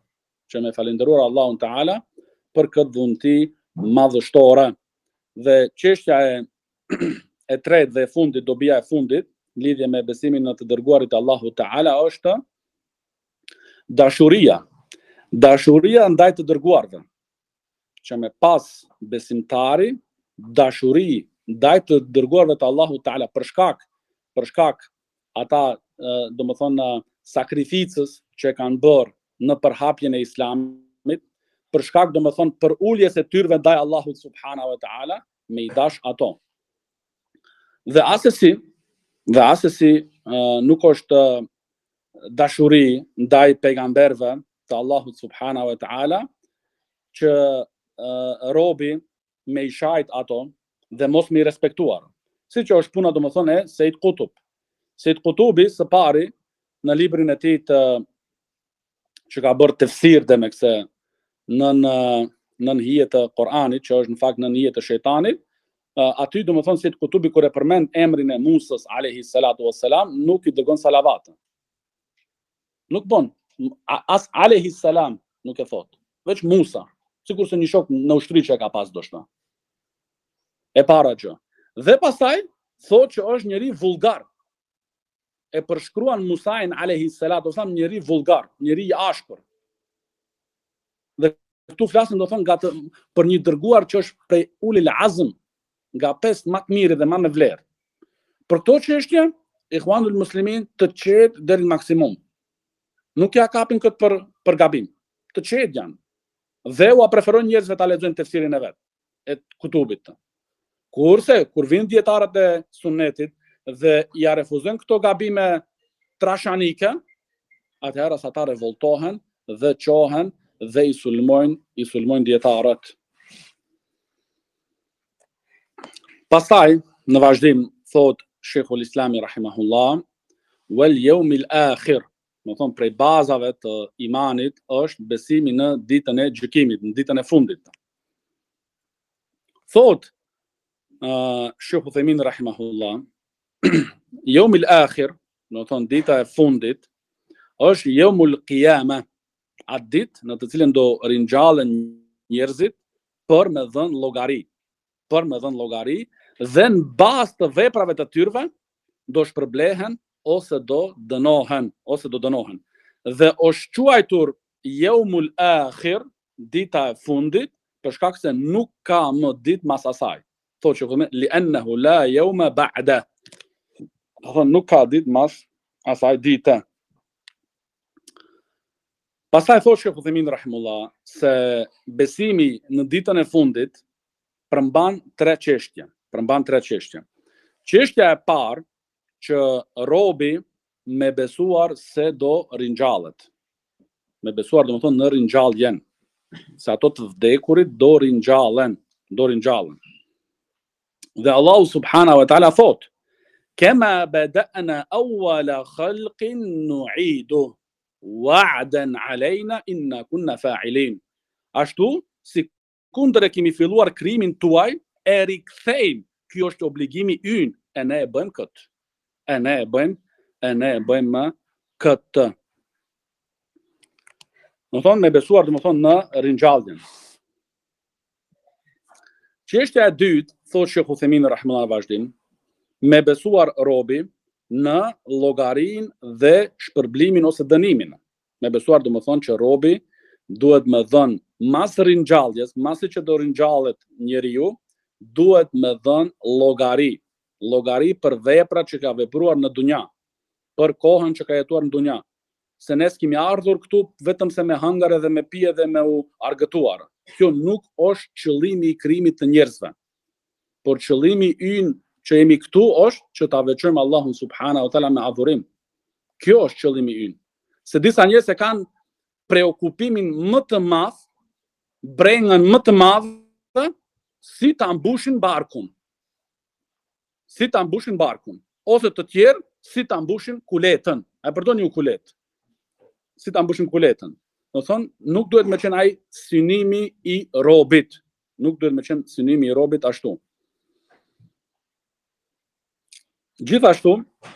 Dhe çështja e tretë dhe e fundit, dobia e fundit, lidhje me besimin në të dërguarit Allahu Teala, është dashuria. Dashuria ndaj të dërguarve. Që me pas besimtari dashuri ndaj të dërguarve të Allahu Teala për shkak ata domethënë sakrificës që kanë bërë në përhapjen e Islamit, për shkak domethënë për uljes e tyre ndaj Allahut subhanahu wa taala, me i dash ato. Dhe asesi nuk është dashuri ndaj pejgamberve të Allahut subhanahu wa taala që robi me i shajt ato dhe mos me i respektuar. Si që është puna domethënë e Sejd Qutb. Sejd Qutubi së pari në librin e tij që ka bërë tefsir dhe me këse nën hije të Koranit, që është në fakt nën hije të shejtanit, aty domethënë Sejd Qutubi kur e përmend emrin e Musës alayhi salatu wassalam, nuk i dërgon salavat. Nuk bën as alayhi salam nuk e thot, veç Musa, sikurse një shok në ushtri që e ka pas ndoshta. E para gjë. Dhe pastaj thot që është njeri vulgar. E përshkruan Musain alayhi salatu wasalam njeri vulgar, njeri i ashpër. Dhe këtu flasim do thonë për një dërguar që është prej ulil azm, nga 5 më të mirë dhe më me vlerë. Për këto çështje, Ikhwanul Muslimin të qetë deri në maksimum. Nuk ja kapin këtë për gabim. Të qetë janë. Dhe u preferojnë njerëzve ta lexojnë tefsirin e vet. e kutubit. Kurse, kur vinë dietarët e sunnetit dhe ja refuzojnë këto gabime trashanike, atëherë ata revoltohen dhe qohen dhe i sulmojnë dietarët. Pastaj, në vazhdim, thot Sheikhul Islami rahimahullah, wal yawmil akhir, do të thonë prej bazave të imanit është besimi në ditën e gjykimit, në ditën e fundit. Thot Sheikh Uthaymin rahimahullah, yawmil akhir, do të thonë dita e fundit, është yawmul qiyama, atë ditë në të cilën do ringjallen njerëzit për me dhënë llogari, dhe në bazë të veprave të tyre do shpërblehen ose do dënohen. Dhe është quajtur Yawmul Akhir, dita e fundit, për shkak se nuk ka më ditë mas asaj. Thotë që li'annahu la yawma ba'da. Nuk ka ditë mas asaj dite. Pastaj thotë Sheikh Uthaymin rahimullah se besimi në ditën e fundit përmban tre çështje. Çështja e parë që robi me besuar se do ringjallet. Me besuar do të thonë në ringjalljen. Se ato të vdekurit do ringjallen. Dhe Allahu subhanahu wa taala thot: "Kama bada'na awwala khalqin nu'idu wa'dan 'alayna inna kunna fa'ilin." Ashtu si kundër e kemi filluar krijimin tuaj, e rikthejmë. Ky është obligimi ynë, e ne e bëjmë këtë. E ne e bëjmë këtë. Do thonë me besuar, do thonë në ringjalljen. Çështja e dytë, thotë Sheikh Uthaymin rahimahullah vazhdim, me besuar robi në llogarinë dhe shpërblimin ose dënimin. Me besuar do të thonë që robi duhet me dhënë mas ringjalljes, masi që do ringjallet njeriu, duhet me dhënë llogari për veprat që ka vepruar në dunja, për kohën që ka jetuar në dunja. Se ne s'kemi ardhur këtu vetëm se me hëngër edhe me pije dhe me u argëtuar. Kjo nuk është qëllimi i krijimit të njerëzve. Por qëllimi ynë që jemi këtu është që ta veçojmë Allahun subhanahu wa taala me adhurim. Kjo është qëllimi ynë. Se disa njerëz e kanë preokupimin më të madh, brengën më të madhe, si ta mbushin barkun. Ose të tjerë, si ta mbushin kuletën. A përdoni ju kulet? Si ta mbushin kuletën. Do thonë, nuk duhet me qenë ai synimi i robit. Ashtu. Gjithashtu,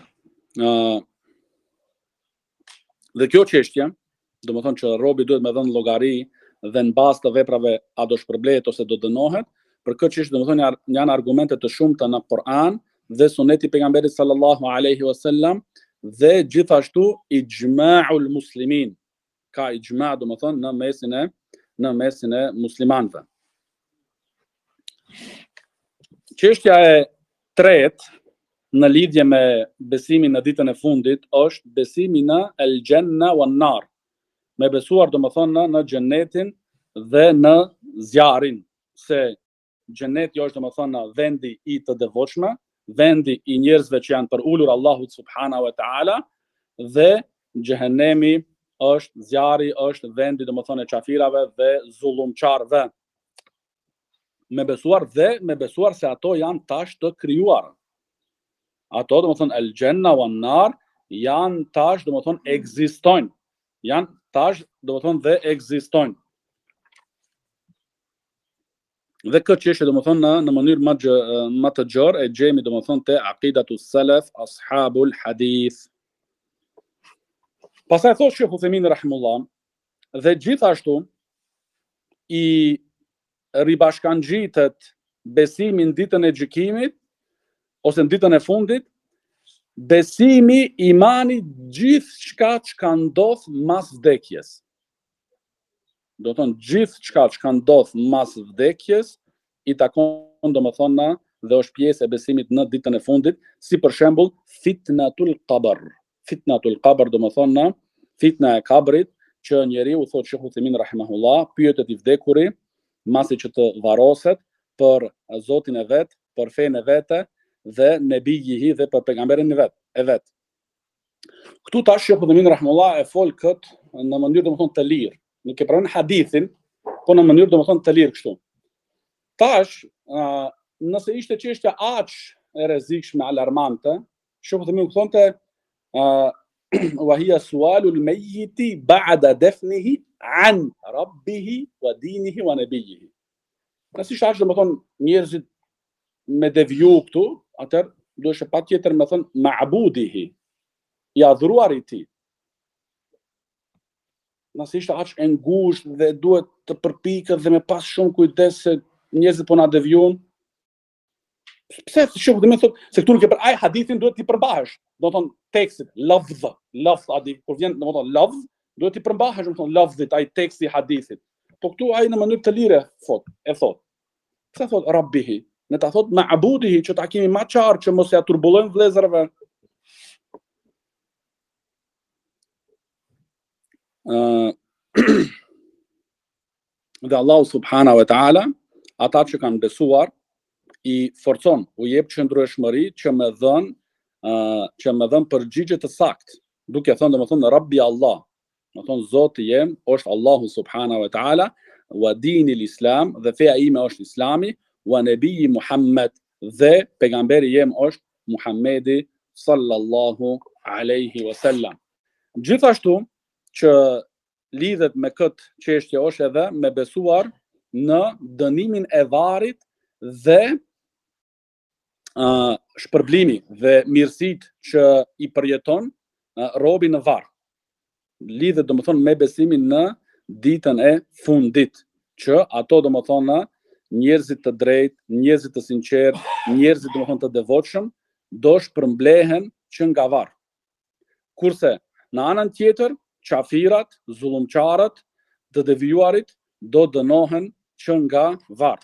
dhe kjo çështje, do të thonë që robi duhet me dhënë llogari dhe në bazë të veprave a do shpërblehet ose do dënohet, për këtë çështje do të thonë janë argumente të shumta në Kur'an dhe suneti pejgamberit sallallahu alaihi wasallam dhe gjithashtu ijma'ul muslimin. Ka ijma' do të thonë në mesin e muslimanëve. Çështja e tretë në lidhje me besimin në ditën e fundit është besimi në el-janna wan nar. Me besuar do të thonë në xhenetin dhe në zjarin, se xheneti është do të thonë vendi i të devotshme, vendi i njerëzve që janë për ulur Allahut subhanahu wa taala, dhe xhenemi është zjarri, është vendi do të thonë e qafirave dhe zullumçarëve. Me besuar se ato janë tash të krijuar. Ato do të thonë el-janna wan nar janë tash do të thonë ekzistojnë. Janë tash do të thonë dhe ekzistojnë. Dhe këtë çështje do të thonë në mënyrë më të gjerë e gjejmë do të thonë te aqidatu salaf ashabul hadith. Pastaj thotë Sheikh Uthaymin rahimullah, dhe gjithashtu i ribashkangjitet besimi në ditën e gjykimit ose në ditën e fundit, besimi, imani, gjithçka që ndodh mas vdekjes. Do të thonë gjithçka që ndodh mas vdekjes i takon domethënë dhe është pjesë e besimit në ditën e fundit, si për shembull fitnatul qabr. Fitnatul qabr domethënë fitna e kabrit, që njeriu thotë Sheikh Uthaymin rahimahullah, pyetet i vdekuri, masi që të varroset, për Zotin e vet, për fenë e vete dhe nebijihi dhe për pejgamberin e vet. Këtu tash Sheikh Uthaymeen rahimullah e fol kët në mënyrë domethënë të lirë. Nuk e pranon hadithin, po në mënyrë domethënë të lirë kështu. Tash, nëse ishte çështja aq e rrezikshme, alarmante, Sheikh Uthaymeen thonte wa hiya sualul mayyiti ba'da dafnihi an rabbihi wa dinihi wa nabiyhi. Nëse ishte aq domethënë njerëzit me deviju këtu, atëherë duhet patjetër me thënë ma'budihi, i adhuruar i tij. Nëse ishte aq e ngushtë dhe duhet të përpiket dhe me pas shumë kujdes se njerëzit po na devijojnë. Pse Sheikh Uthaymeen thotë se këtu nuk e ai hadithin duhet t'i përmbahesh. Do të thonë tekstit, lafdh adi kur vjen domethënë lafdh, duhet t'i përmbahesh domethënë lafdhit ai teksti i hadithit. Po këtu ai në mënyrë të lirë thot. Pse thot rabbihi? Ne ta thot ma'budihi që ta kemi më qartë që mos ja turbullojmë vëllezërve. Dhe Allahu subhanahu wa taala ata që kanë besuar i forcon, u jep qëndrueshmëri që më dhën përgjigje të saktë, duke thënë domethënë Rabbi Allah, domethënë Zoti jem është Allahu subhanahu wa taala, wa dini l-Islam dhe feja ime është Islami, wa nabiyyi Muhammad dhe pejgamberi jem është Muhammedi sallallahu alaihi wasallam. Gjithashtu që lidhet me këtë çështje është edhe me besuar në dënimin e varrit dhe shpërblimi dhe mirësitë që i përjeton robi në varr. Lidhet domethënë me besimin në ditën e fundit, që ato domethënë njerëzit të drejtë, njerëzit të sinqertë, njerëzit domethënë të devotshëm do shpërblehen që nga varr. Kurse në anën tjetër, qafirat, zullumçarët, të devijuarit do dënohen që nga varr.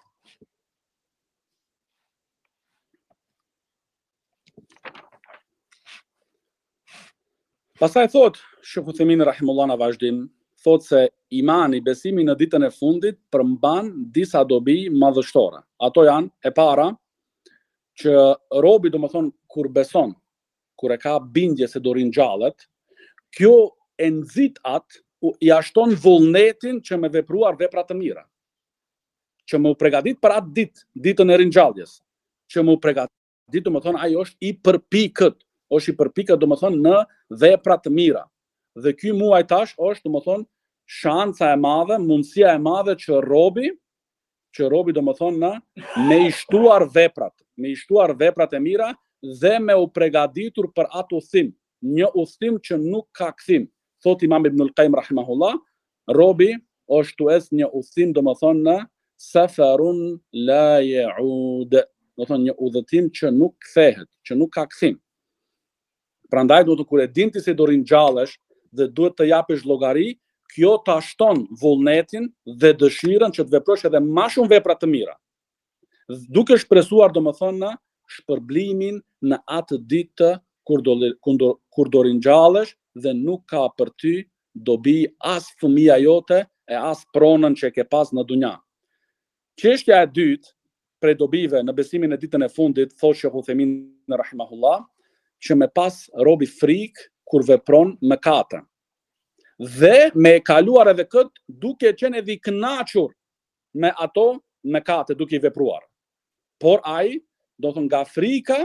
Pastaj thot Sheikh Uthaymeen rahimullah në vazhdim, thot se imani, besimi në ditën e fundit përmban disa dobi madhështore. Ato janë e para që robi domethënë kur beson, kur e ka bindje se do ringjallet, kjo e nxit atë, i ashton vullnetin që me vepruar vepra të mira. Që më u përgatit për atë ditën e ringjalljes. Që më u përgatit domethënë ai është i përpikët domethënë në vepra të mira. Dhe ky muaj tash është domethënë shanca e madhe, mundësia e madhe që robi domethënë me i shtuar veprat e mira dhe me u përgatitur për atë udhim, një udhim që nuk ka kthim. Thot Imam Ibn al-Qayyim rahimahullah, robi është tues një udhim domethënë në safarun la yaud, domethënë një udhëtim që nuk kthehet, që nuk ka kthim. Prandaj duhet kur e din ti se do ringjallesh dhe duhet të japësh llogari, kjo ta shton vullnetin dhe dëshirën që të veprosh edhe më shumë vepra të mira. Duke shpresuar domethënë në shpërblimin në atë ditë kur do ringjallesh dhe nuk ka për ty dobi as fëmia jote e as pronën që e ke pas në dunja. Çështja e dytë prej dobive në besimin e ditën e fundit, thotë Sheikh Uthaymeen rahimahullah, që me pas robi frikë kur vepron mëkate. Dhe me e kaluar edhe këtë duke qenë edhe i kënaqur me ato mëkate duke i vepruar. Por ai do të nga frika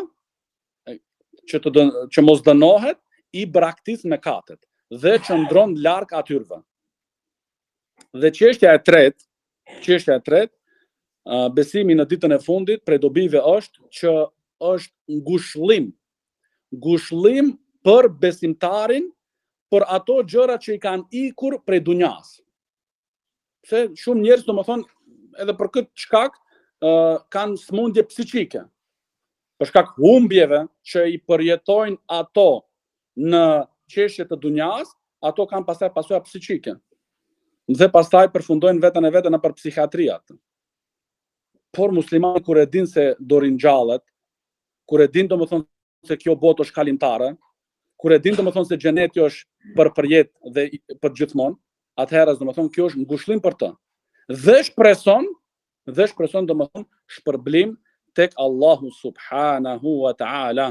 që mos dënohet, i braktis mëkatet dhe qëndron larg atyrve. Dhe çështja e tretë, besimi në ditën e fundit prej dobive është që është ngushëllim për besimtarin për ato gjëra që i kanë ikur prej dunjas. Se shumë njerëz domethënë edhe për këtë shkak kanë smundje psiqike. Për shkak humbjeve që i përjetojnë ato në çështje të dunjas, ato kanë pastaj pasoja psiqike. Dhe pastaj përfundojnë veten e veten nëpër psikiatriat. Por muslimani kur e din se do ringjallet, kur e din domethënë se kjo botë është kalimtare, kur e din domethënë se xheneti është për jetë dhe për gjithmonë, atëherë domethënë kjo është ngushëllim për të. Dhe shpreson dhe shpreson domethënë shpërblim tek Allahu subhanahu wa ta'ala.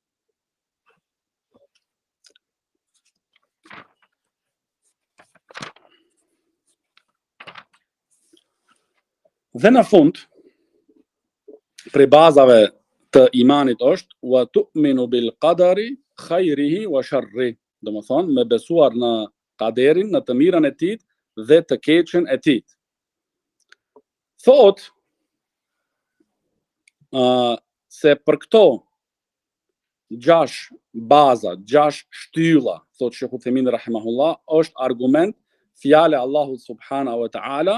Dhe në fund, prej bazave të imanit është wa tu'minu bil qadari khairihi wa sharri, domethënë me besuar në qaderin, në të mirën e tij dhe të keqen e tij. Thot se për këto 6 baza, 6 shtylla, thot Sheikh Uthaymin rahimahullah, është argument fjale Allahu subhanahu wa ta'ala,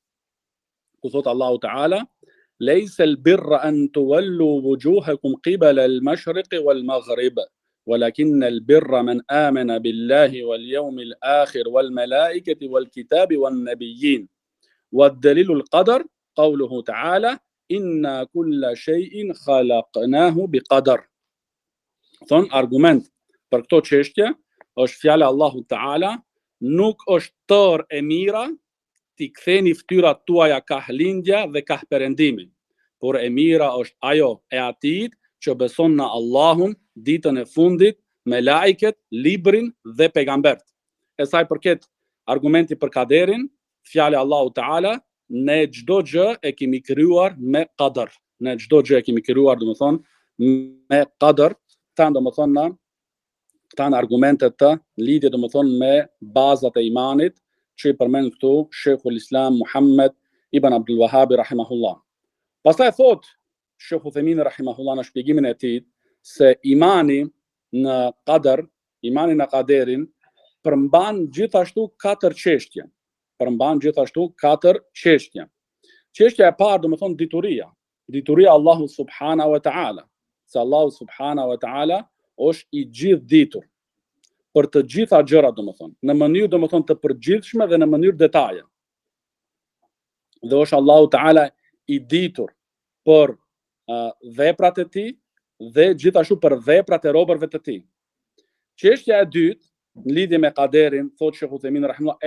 ku thot Allahu ta'ala ليس البر أن تولوا وجوهكم قبل المشرق والمغرب ولكن البر من آمن بالله واليوم الآخر والملائكة والكتاب والنبيين والدليل القدر قوله تعالى إنا كل شيء خلقناه بقدر. Thon argument për këto çështje është fjala Allahu Ta'ala, nuk është tër e mira ti ktheni fytyrat tuaja ka lindja dhe ka perëndimi, por e mira është ajo e atit që beson në Allahun, ditën e fundit, me lajket, librin dhe pejgambert. E sa i përket argumenti për kaderin, fjala Allahu Ta'ala, ne çdo gjë e kemi krijuar me qadar. Ne çdo gjë e kemi krijuar, domethënë me qadar. Këta domethënë këta janë argumentet të lidhje domethënë me bazat e imanit që i përmend këtu Sheikhul Islam Muhammad ibn Abdul Wahhab rahimahullah. Pastaj thot Sheikh Uthaymin rahimahullah në shpjegimin e tij se imani në qadar, imani në qaderin përmban gjithashtu 4 çështje. Përmban gjithashtu 4 çështje. Çështja e parë domethënë dituria. Dituria Allahu subhanahu wa ta'ala. Se Allahu subhanahu wa ta'ala është i gjithë ditur për të gjitha gjërat domethënë, në mënyrë domethënë të përgjithshme dhe në mënyrë detaje. Dhe është Allahu Ta'ala i ditur për veprat e tij dhe gjithashtu për veprat e robërve të tij. Çështja e dytë, në lidhje me qaderin, thotë Sheikh Uthaymin rahimahullah,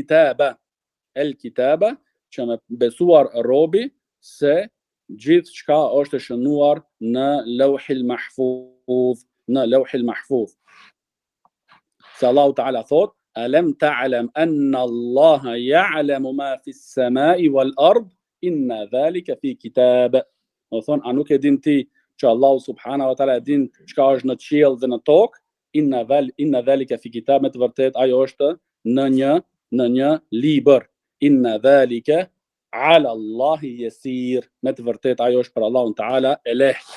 el kitaba, që me besuar robi se gjithë çka është e shënuar në Lauhil Mahfuz, në Lauhil Mahfuz. Se Allahu Ta'ala thot, alam ta'lam anna Allaha ya'lamu ma fi s-sama'i wal ard, inna dhalika fi kitab. Do thon, a nuk e din ti që Allahu subhanahu wa ta'ala e din çka është në qiell dhe në tokë? Inna dhalika fi kitab, me të vërtet ajo është në një libër. Inna dhalika ala Allahi yasir, me të vërtet ajo është për Allahun Ta'ala e lehtë.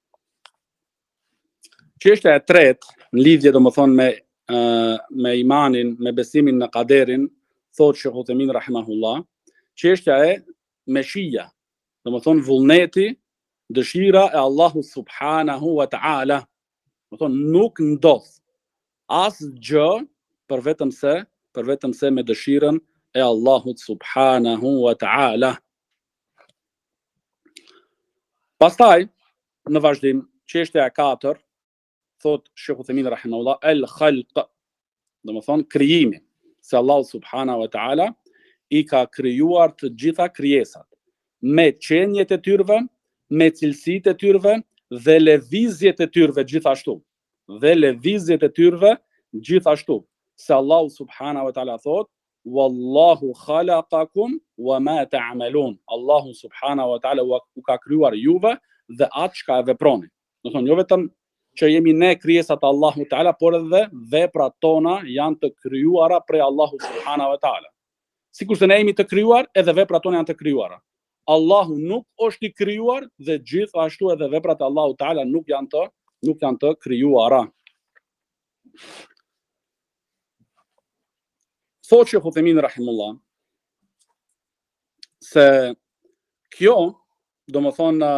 Çështja e tretë, në lidhje domethënë me imanin, me besimin në qaderin, thot Sheikh Uthaymin rahimahullah, çështja e meshia, domethënë vullneti, dëshira e Allahu subhanahu wa ta'ala. Domethënë nuk ndodh asgjë për vetëm se me dëshirën e Allahut subhanahu wa ta'ala. Pastaj, në vazhdim, çështja e katërt, thot Sheikh Uthaymin rahimahullah, el khalq, domethënë krijimi, se Allahu subhanahu wa ta'ala i ka krijuar të gjitha krijesat, me qenjet e tyrve, me cilësitë e tyrve dhe lëvizjet e tyrve gjithashtu. Se Allahu subhanahu wa ta'ala thot, wallahu khalaqakum wa ma ta'malun. Allahu subhanahu wa ta'ala u ka krijuar juve dhe atë çka e veproni. Do thonë jo vetëm që jemi ne krijesat e Allahut Ta'ala, por edhe veprat tona janë të krijuara prej Allahut subhanahu wa ta'ala. Sikurse ne jemi të krijuar, edhe veprat tona janë të krijuara. Allahu nuk është i krijuar dhe gjithashtu edhe veprat e Allahut Ta'ala nuk janë të krijuara. Thotë Sheikh Uthaymin rahimullah se kjo, domethënë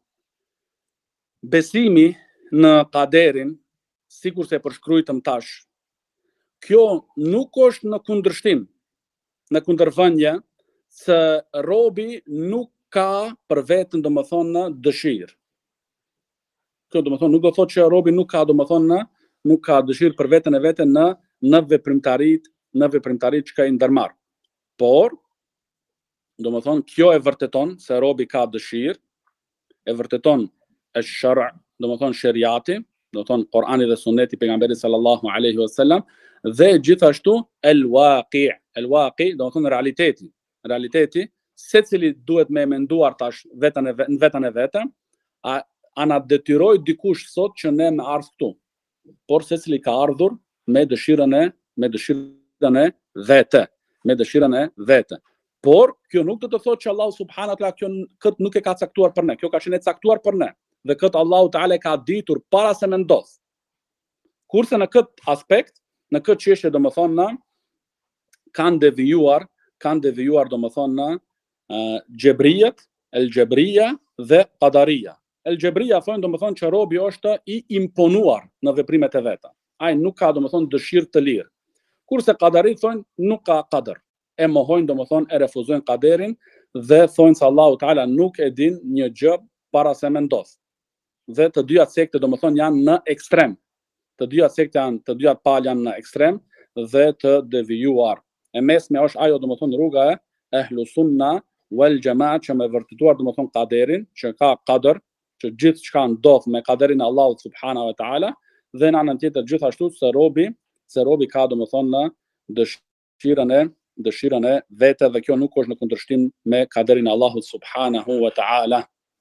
besimi në qaderin, sikur se përshkruajtëm tash, kjo nuk është në kundërshtim, në kundërvënie se robi nuk ka për veten domethënë dëshirë. Kjo domethënë nuk do thotë që robi nuk ka dëshirë për veten e vete në veprimtaritë që ka i ndërmarr. Por domethënë kjo e vërteton se robi ka dëshirë, e vërteton ash-shar'a, domethënë shariati, domethënë Kur'ani dhe Sunneti pejgamberit sallallahu alaihi wasallam, dhe gjithashtu el-waqi, domethënë realiteti, secili duhet me menduar tash në veten e vet, a na detyroi dikush sot që ne me ardh këtu, por secili ka ardhur me dëshirën e vete. Por kjo nuk do të thotë që Allahu subhanahu wa taala këtë nuk e ka caktuar për ne. Kjo ka qenë e caktuar për ne. Dhe këtë Allahu Teala ka ditur para se me ndodh. Kurse në këtë aspekt, në këtë çështje domethënë kanë devijuar domethënë xhebrijet, el-xhebrija dhe qadaria. El-xhebrija thonë domethënë që robi është i imponuar në veprimet e veta. Ai nuk ka domethënë dëshirë të lirë. Kurse qadarit thonë nuk ka qadar. E mohojnë domethënë e refuzojnë qaderin dhe thonë se Allahu Teala nuk e din një gjë para se me ndodh. Dhe të dyja sekte domethënë janë në ekstrem. Të dyja palë janë në ekstrem dhe të devijuar. E mesme është ajo domethënë rruga e ehlu sunna wal jamaa që me vërtetuar domethënë qaderin, që ka qadar, që gjithçka ndodh me qaderin e Allahut subhanahu wa taala, dhe në anën tjetër gjithashtu se robi ka domethënë dëshirën e vete, dhe kjo nuk është në kundërshtim me qaderin e Allahut subhanahu wa taala.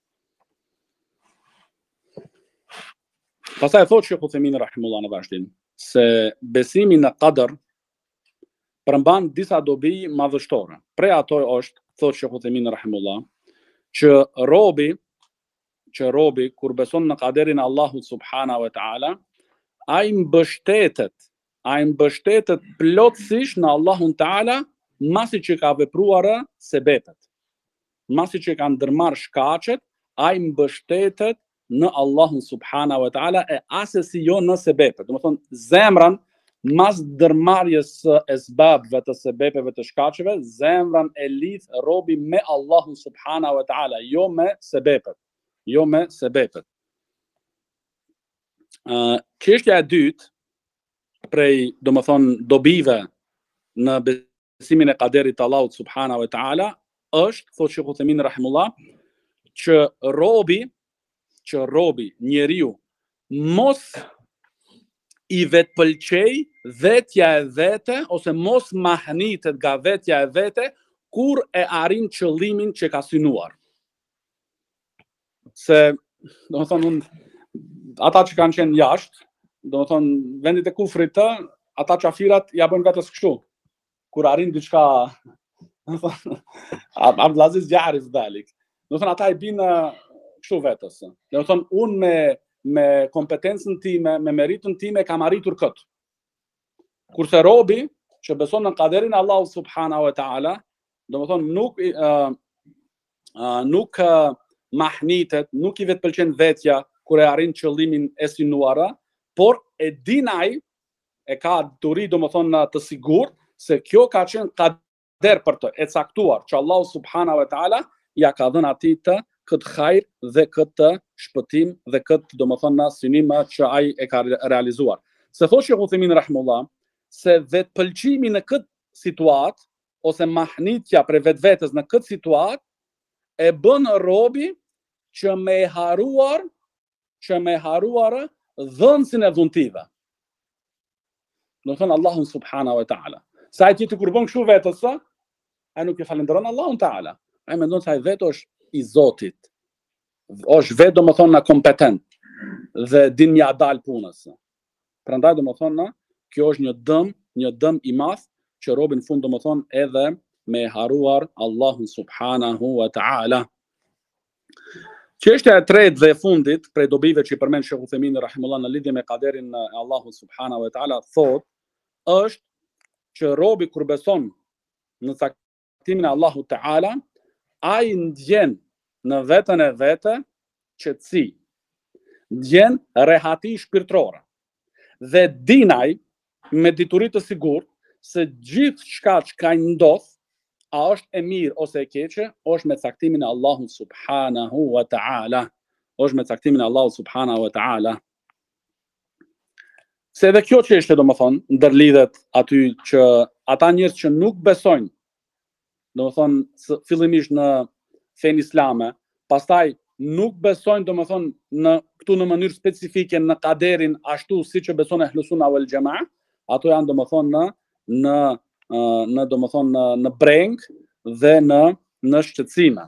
Pastaj thotë Sheikh Uthaymin rahimullah në vazhdim se besimi në qadar përmban disa dobi madhështore. Prej ato është, thotë Sheikh Uthaymin rahimullah, që robi kur beson në qaderin e Allahut subhanahu wa taala, ai mbështetet plotësisht në Allahun Teala, masi që ka vepruar sebepet. Masi që ka ndërmarrë shkaqet, ai mbështetet në Allahun subhanahu wa taala e asesi jo në sebepet. Domethënë zemrën mas ndërmarrjes së esbabëve të sebepeve të shkaqeve, zemrën e lidh robi me Allahun subhanahu wa taala, jo me sebepet. Çështja e dytë prej domethënë dobive në besimin e qaderit të Allahut subhanahu wa taala është, thotë Sheikh Uthaymin rahimullah, që robi, njeriu, mos i vetpëlqej vetja e vete ose mos mahnitet nga vetja e vete kur e arrin qëllimin që ka synuar. Se domethënë ata që kanë qenë jashtë, domethënë vendit e kufrit të, ata qafirat ja bëjnë vetës kështu. Kur arrin diçka, Abdulaziz Jarif dhalik. Domethënë ata i binë kështu vetës. Domethënë unë me kompetencën time, me meritën time kam arritur këtë. Kurse robi që beson në qaderin e Allahut subhanahu wa taala, domethënë nuk mahnitet, nuk i vetpëlqen vetja kur e arrin qëllimin e synuara, por e dinaj, e ka duri domethënë të sigurt se kjo ka qenë qader për të, e caktuar që Allahu subhanahu wa taala ja ka dhënë atij të këtë hajr dhe këtë shpëtim dhe këtë domethënë synim që ai e ka realizuar. Se thotë Sheikh Uthaymin rahimullah se vetpëlqimi në këtë situatë ose mahnitja për vetvetes në këtë situatë e bën robi që me haruar dhënsin e dhuntive. Domethënë Allahun subhanahu wa taala. Sa ai ti kur bën kështu vetës, ai nuk e falenderon Allahun taala. Ai mendon se ai vetë është i Zotit. Është vetë domethënë kompetent dhe din mja dal punës. Prandaj domethënë kjo është një dëm i madh që robin fund domethënë edhe me haruar Allahun subhanahu wa taala. Çështja e tretë dhe e fundit prej dobive që i përmend Sheikh Uthaymin rahimullah në lidhje me qaderin e Allahut subhanahu wa taala thotë është që robi kur beson në caktimin e Allahut taala, ai ndjen në veten e vete qetësi, ndjen rehati shpirtërore dhe dinaj me dituri të sigurt se gjithçka që ka ndodh, a është e mirë ose e keqe, është me caktimin e Allahut subhanahu wa taala. Është me caktimin e Allahut subhanahu wa taala. Se edhe kjo çështje domethënë ndërlidhet aty që ata njerëz që nuk besojnë domethënë fillimisht në fen islame, pastaj nuk besojnë domethënë në këtu në mënyrë specifike në kaderin ashtu siç e beson Ahlus Sunna wal Jamaa, ato janë domethënë në domethënë në breng dhe në shqetësime.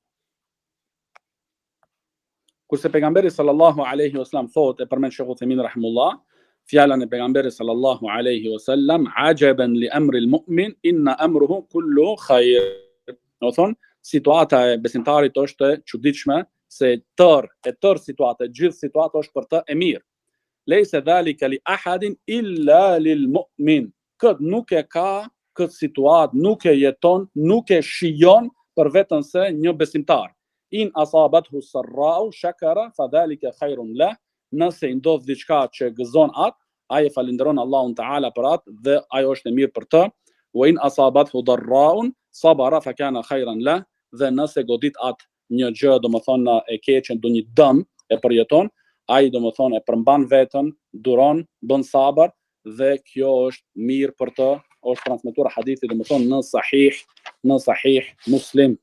Kurse pejgamberi sallallahu alaihi wasallam thotë, e përmend Sheikh Uthaymin rahimullah, fjalën e pejgamberit sallallahu alaihi wasallam, ajaban li amri al-mu'min inna amruhu kullu khair. Do thonë, situata e besimtarit është e çuditshme se tërë situata, gjithë situata është për të e mirë. Leysa dhalika li ahadin illa lil mu'min. Kët nuk e ka këtë situatë, nuk e jeton, nuk e shijon për veten se një besimtar. In asabathu sarra'u shakara fa dhalika khairun lah. Nëse i ndodh diçka që gëzon atë, ai e falënderon Allahun Taala për atë dhe ajo është e mirë për të. Wa in asabathu darra'un sabara fa kana khairan lah. Dhe nëse godit atë një gjë, domethënë e keqe, ndonjë dëm e përjeton, ai domethënë e përmban veten, duron, bën sabër dhe kjo është mirë për të. Është transmetuar hadithi domethënë në sahih Muslim.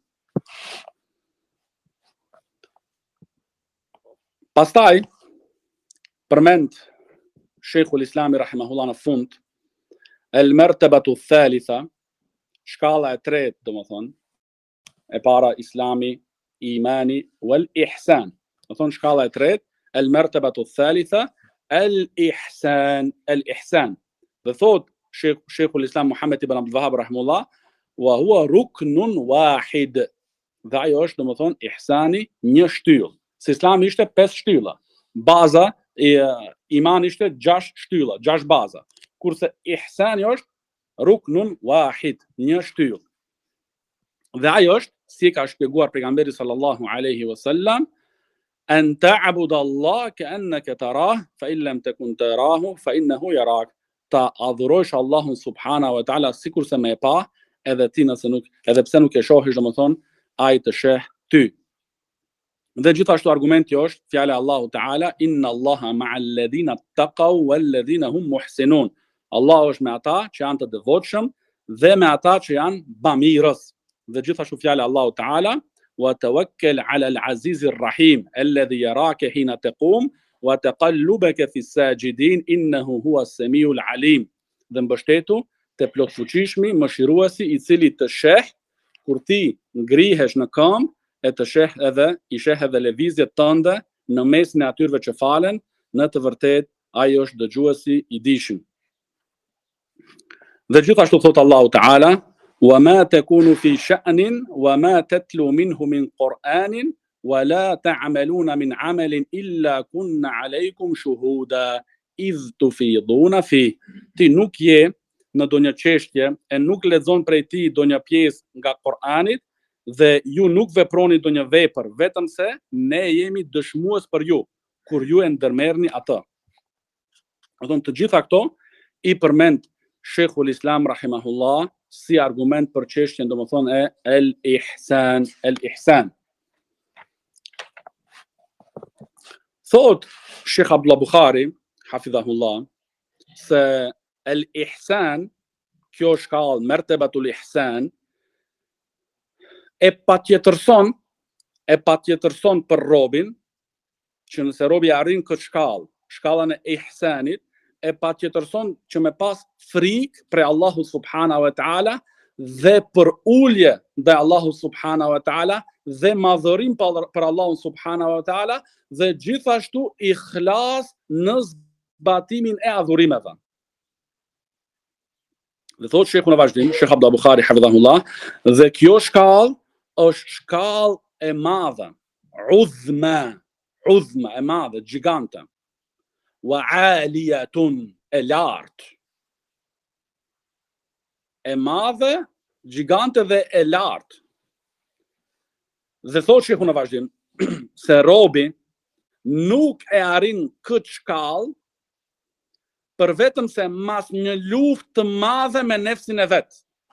Pastaj përmend Sheikhul Islami rahimahullah në fund el-martabatu thalitha, shkalla e tretë domethënë, e para Islami, imani wal ihsan. Domethënë shkalla e tretë el-martabatu thalitha el-ihsan. Dhe thot Sheikhul Islam Muhammad ibn Abdul Wahhab rahimahullah, wa huwa ruknun wahid. Dhe ajo është domethënë ihsani një shtyllë. Se Islami ishte 5 shtylla. Baza e imani ishte 6 shtylla, 6 baza. Kurse ihsani është ruknun wahid, një shtyllë. Dhe ajo është, si ka shpjeguar pejgamberi sallallahu alaihi wasallam, an ta'budu Allah ka'annaka tarah, fa in lam takun tarahu fa innahu yarak. Ta adhurosh Allahun subhanahu wa ta'ala sikur se më e pa, edhe pse nuk e shohish, domethënë ai të sheh ty. Dhe gjithashtu argumenti është fjala e Allahut Taala, inna Allaha ma'al ladhina taqaw wal ladhina hum muhsinun. Allahu është me ata që janë të devotshëm dhe me ata që janë bamirës. Dhe gjithashtu fjala e Allahut Taala, wa tawakkal 'ala al-'aziz ar-rahim alladhi yaraka hina taqum wa taqallubaka fi as-sajidin innahu huwa as-sami'ul 'alim. Dhe mbështetu te plotfuqishmi, mëshiruesi i cili të sheh kur ti ngrihesh në këmbë, e të sheh edhe lëvizjet tënde në mesin e atyre që falen, në të vërtet ai është dëgjuesi i dijshëm. Dhe gjithashtu thot Allahu Taala, wa ma takunu fi sha'nin wa ma tatlu minhu min Qur'anin wa la ta'maluna min 'amalin illa kunna 'alaykum shuhuda idh tufiduna fi. Ti nuk je në ndonjë çështje e nuk lexon prej ti ndonjë pjesë nga Kur'anit dhe ju nuk veproni ndonjë vepër, vetëm se ne jemi dëshmues për ju kur ju e ndërmerrni atë. Domethënë të gjitha këto i përmend Sheikhul Islam rahimahullah si argument për çështjen domethënë e el-ihsan. Thot Sheikh Abdullah Bukhari hafidhahullah se el-ihsan, kjo shkallë mertebatul ihsan, e patjetërson për robin, që nëse robi arrin këtë shkallën e ihsanit, e patjetërson që me pas frikë për Allahu subhanahu wa taala dhe për ulje ndaj Allahu subhanahu wa taala dhe madhërim për Allahu subhanahu wa taala dhe gjithashtu ikhlas në zbatimin e adhurimeve. Dhe thot Sheikhu në vazhdim, Sheikh Abdullah Bukhari hafidhahullah, dhe kjo shkallë është shkallë e madhe, udhma e madhe, gjigante, wa aliyatun, e lartë. E madhe, gjigante dhe e lartë. Dhe thot Sheikhu në vazhdim, se robi nuk e arrin këtë shkallë për vetëm se mas një luftë të madhe me nefsin e vetë.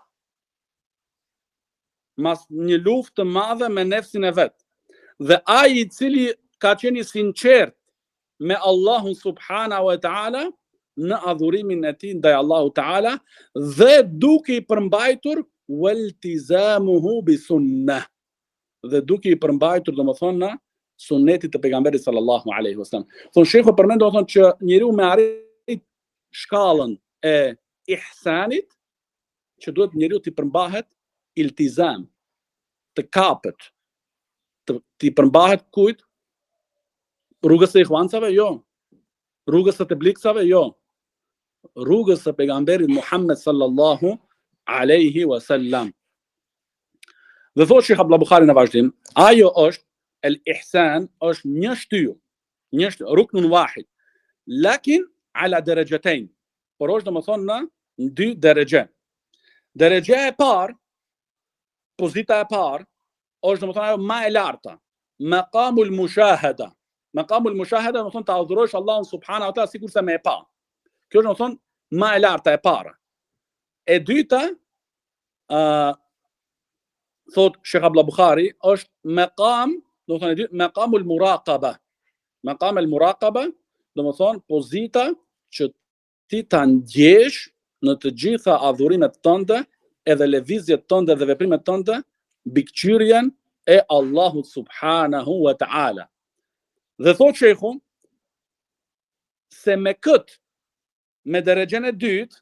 Dhe ai i cili ka qenë i sinqert me Allahun subhanahu wa taala në adhurimin e tij ndaj Allahut Taala dhe duke i përmbajtur waltizamuhu bisunnah, dhe duke i përmbajtur domethënë sunetit të pejgamberit sallallahu alaihi wasallam. Thon shehu përmend domethënë që njeriu me arrit shkallën e ihsanit, që duhet njeriu të përmbahet iltizam, të kapet, të përmbahet kujt? Rrugës së ikhwansave? Jo. Rrugës së tebliksave? Jo. Rrugës së pejgamberit Muhammed sallallahu alaihi wasallam. Dhe thotë Sheikh Abdullah Bukhari në vazhdim, ajo është el-ihsan, është një shtyllë, ruknun wahid, lakin ala darajatayn, por është domethënë në dy derexhe. Derexha e parë, pozita e parë, është domethënë ajo më e larta, maqamul mushahada. Maqamul mushahada domethënë ta adhurosh Allahun subhanahu wa taala sikurse më e pa. Kjo është domethënë më e larta e para. E dyta, thot Sheikh Abdullah Bukhari, është maqam, domethënë e dytë, maqamul muraqaba. Maqam el muraqaba, domethënë pozita që ti ta ndjesh në të gjitha adhurimet tënde, edhe lëvizjet tënde dhe veprimet tënde, bikqyrjen e Allahut subhanahu wa ta'ala. Dhe thot shejhu, se me këtë, me derexhen e dytë,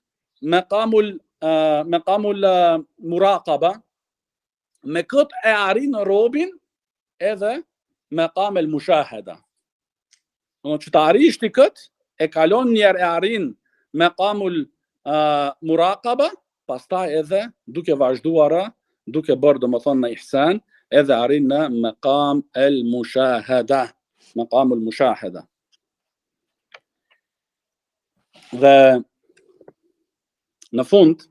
maqamul muraqaba, me këtë e arrin robin edhe maqam el mushahada. Që të arrish ti këtë, e kalon njerë e arrin maqamul muraqaba, pastaj edhe duke vazhduara, duke bërë domethënë në ihsan, edhe arrin në maqam el mushahada, maqamul mushahada. Dhe në fund,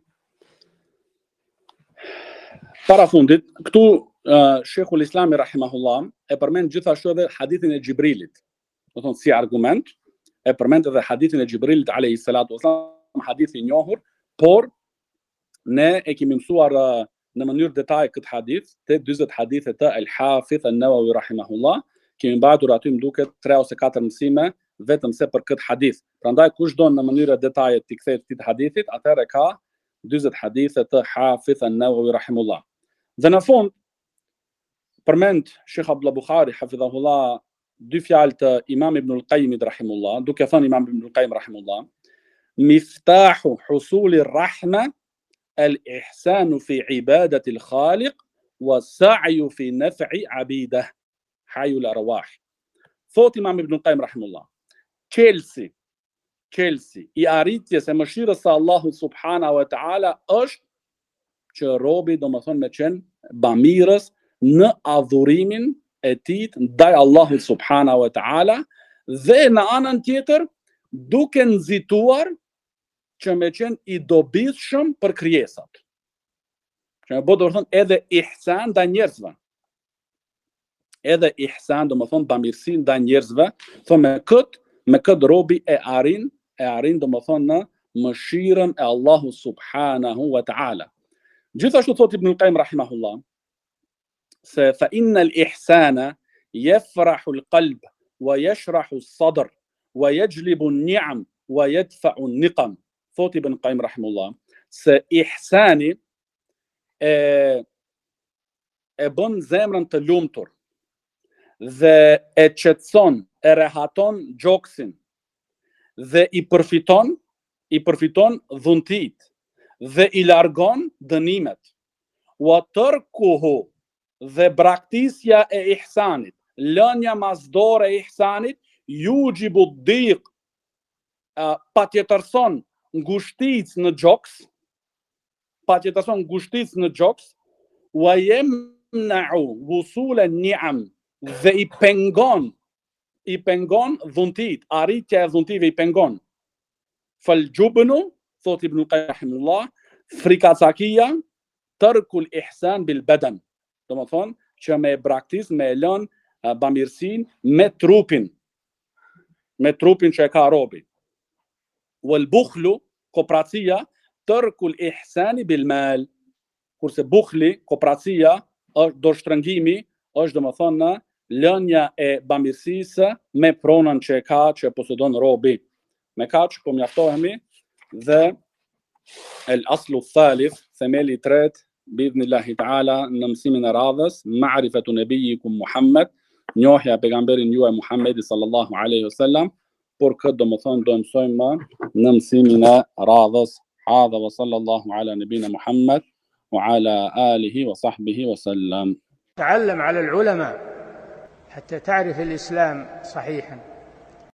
para fundit, këtu Sheikhul Islami rahimahullah e përmend gjithashtu edhe hadithin e Xhibrilit. Do thonë si argument, e përmend edhe hadithin e Xhibrilit alayhi salatu wasallam, hadith i njohur, por ne e kemi mësuar në mënyrë detaj këtë hadith, te 40 hadithe të Al-Hafidh An-Nawawi rahimahullah, kemi mbajtur aty më duket 3 ose 4 mësime vetëm se për këtë hadith. Prandaj kush don në mënyrë detaje të kthehet këtij hadithit, atëherë ka 40 hadithe të Hafidh An-Nawawi rahimahullah. Dhe në fund përmend Sheikh Abdullah Bukhari hafidhahullah dy fjalë të Imam Ibn al-Qayyim rahimahullah, duke thënë Imam Ibn al-Qayyim rahimahullah, miftahu husuli rahma al-ihsanu fi ibadati al-khaliq wa sa'yu fi naf'i 'abidah hayul arwah. Thot Imam Ibn al-Qayyim rahimahullah, Çelsi i arritjes e mëshirës së Allahut subhanahu wa ta'ala është që robi domethënë me qenë bamirës në adhurimin e tij ndaj Allahut subhanahu wa ta'ala, dhe në anën tjetër duke nxituar që me qenë i dobishëm për krijesat. Që me bëjë domethënë edhe ihsan ndaj njerëzve. Edhe ihsan domethënë bamirësi ndaj njerëzve, thonë me këtë robi e arrin domethënë në mëshirën e Allahut subhanahu wa ta'ala. Gjithashtu thot Ibn al-Qayyim rahimahullah, se fa innal ihsana yafrahu al-qalb wa yashrahu as-sadr wa yajlibu an-ni'am wa yadfa'u an-niqam. Thot Ibn al-Qayyim rahimahullah, se ihsani e bën zemrën të lumtur dhe e qetëson, e rehaton gjoksin dhe i përfiton dhuntit dhe i largon dënimet. Wa tarkuhu, dhe braktisja e ihsanit, lënja masdore e ihsanit, yujibu ad-diq, patjetërson ngushtic në gjoks, wa yamna'u wusul an-ni'am, dhe i pengon dhuntit, arritja e dhuntive i pengon. Fal jubnu, thot Ibn al-Qayyim rahimahullah, frikacakia tarkul ihsan bil badan. Domethënë që me braktis, me lën bamirësin me trupin që e ka robi. Wal bukhlu, kopracia, tarkul ihsani bil mal. Kurse bukhli, kopracia, është dorështrëngimi, është domethënë në lënja e bamirësisë me pronën që e ka, që e posedon robi. Me kaq po mjaftohemi dhe el aslu thalith, themeli i tretë بإذن الله تعالى نمسي radhës ma'rifatu nebijikum Muhammed, njohja e pejgamberin juaj Muhammedi sallallahu alaihi wasallam. Por këtë do më thonë do mësojmë në mësimin e radhës. Hadha wa sallallahu ala nabina Muhammed wa ala alihi wa sahbihi wa sallam. تعلم على العلماء حتى تعرف الإسلام صحيحا.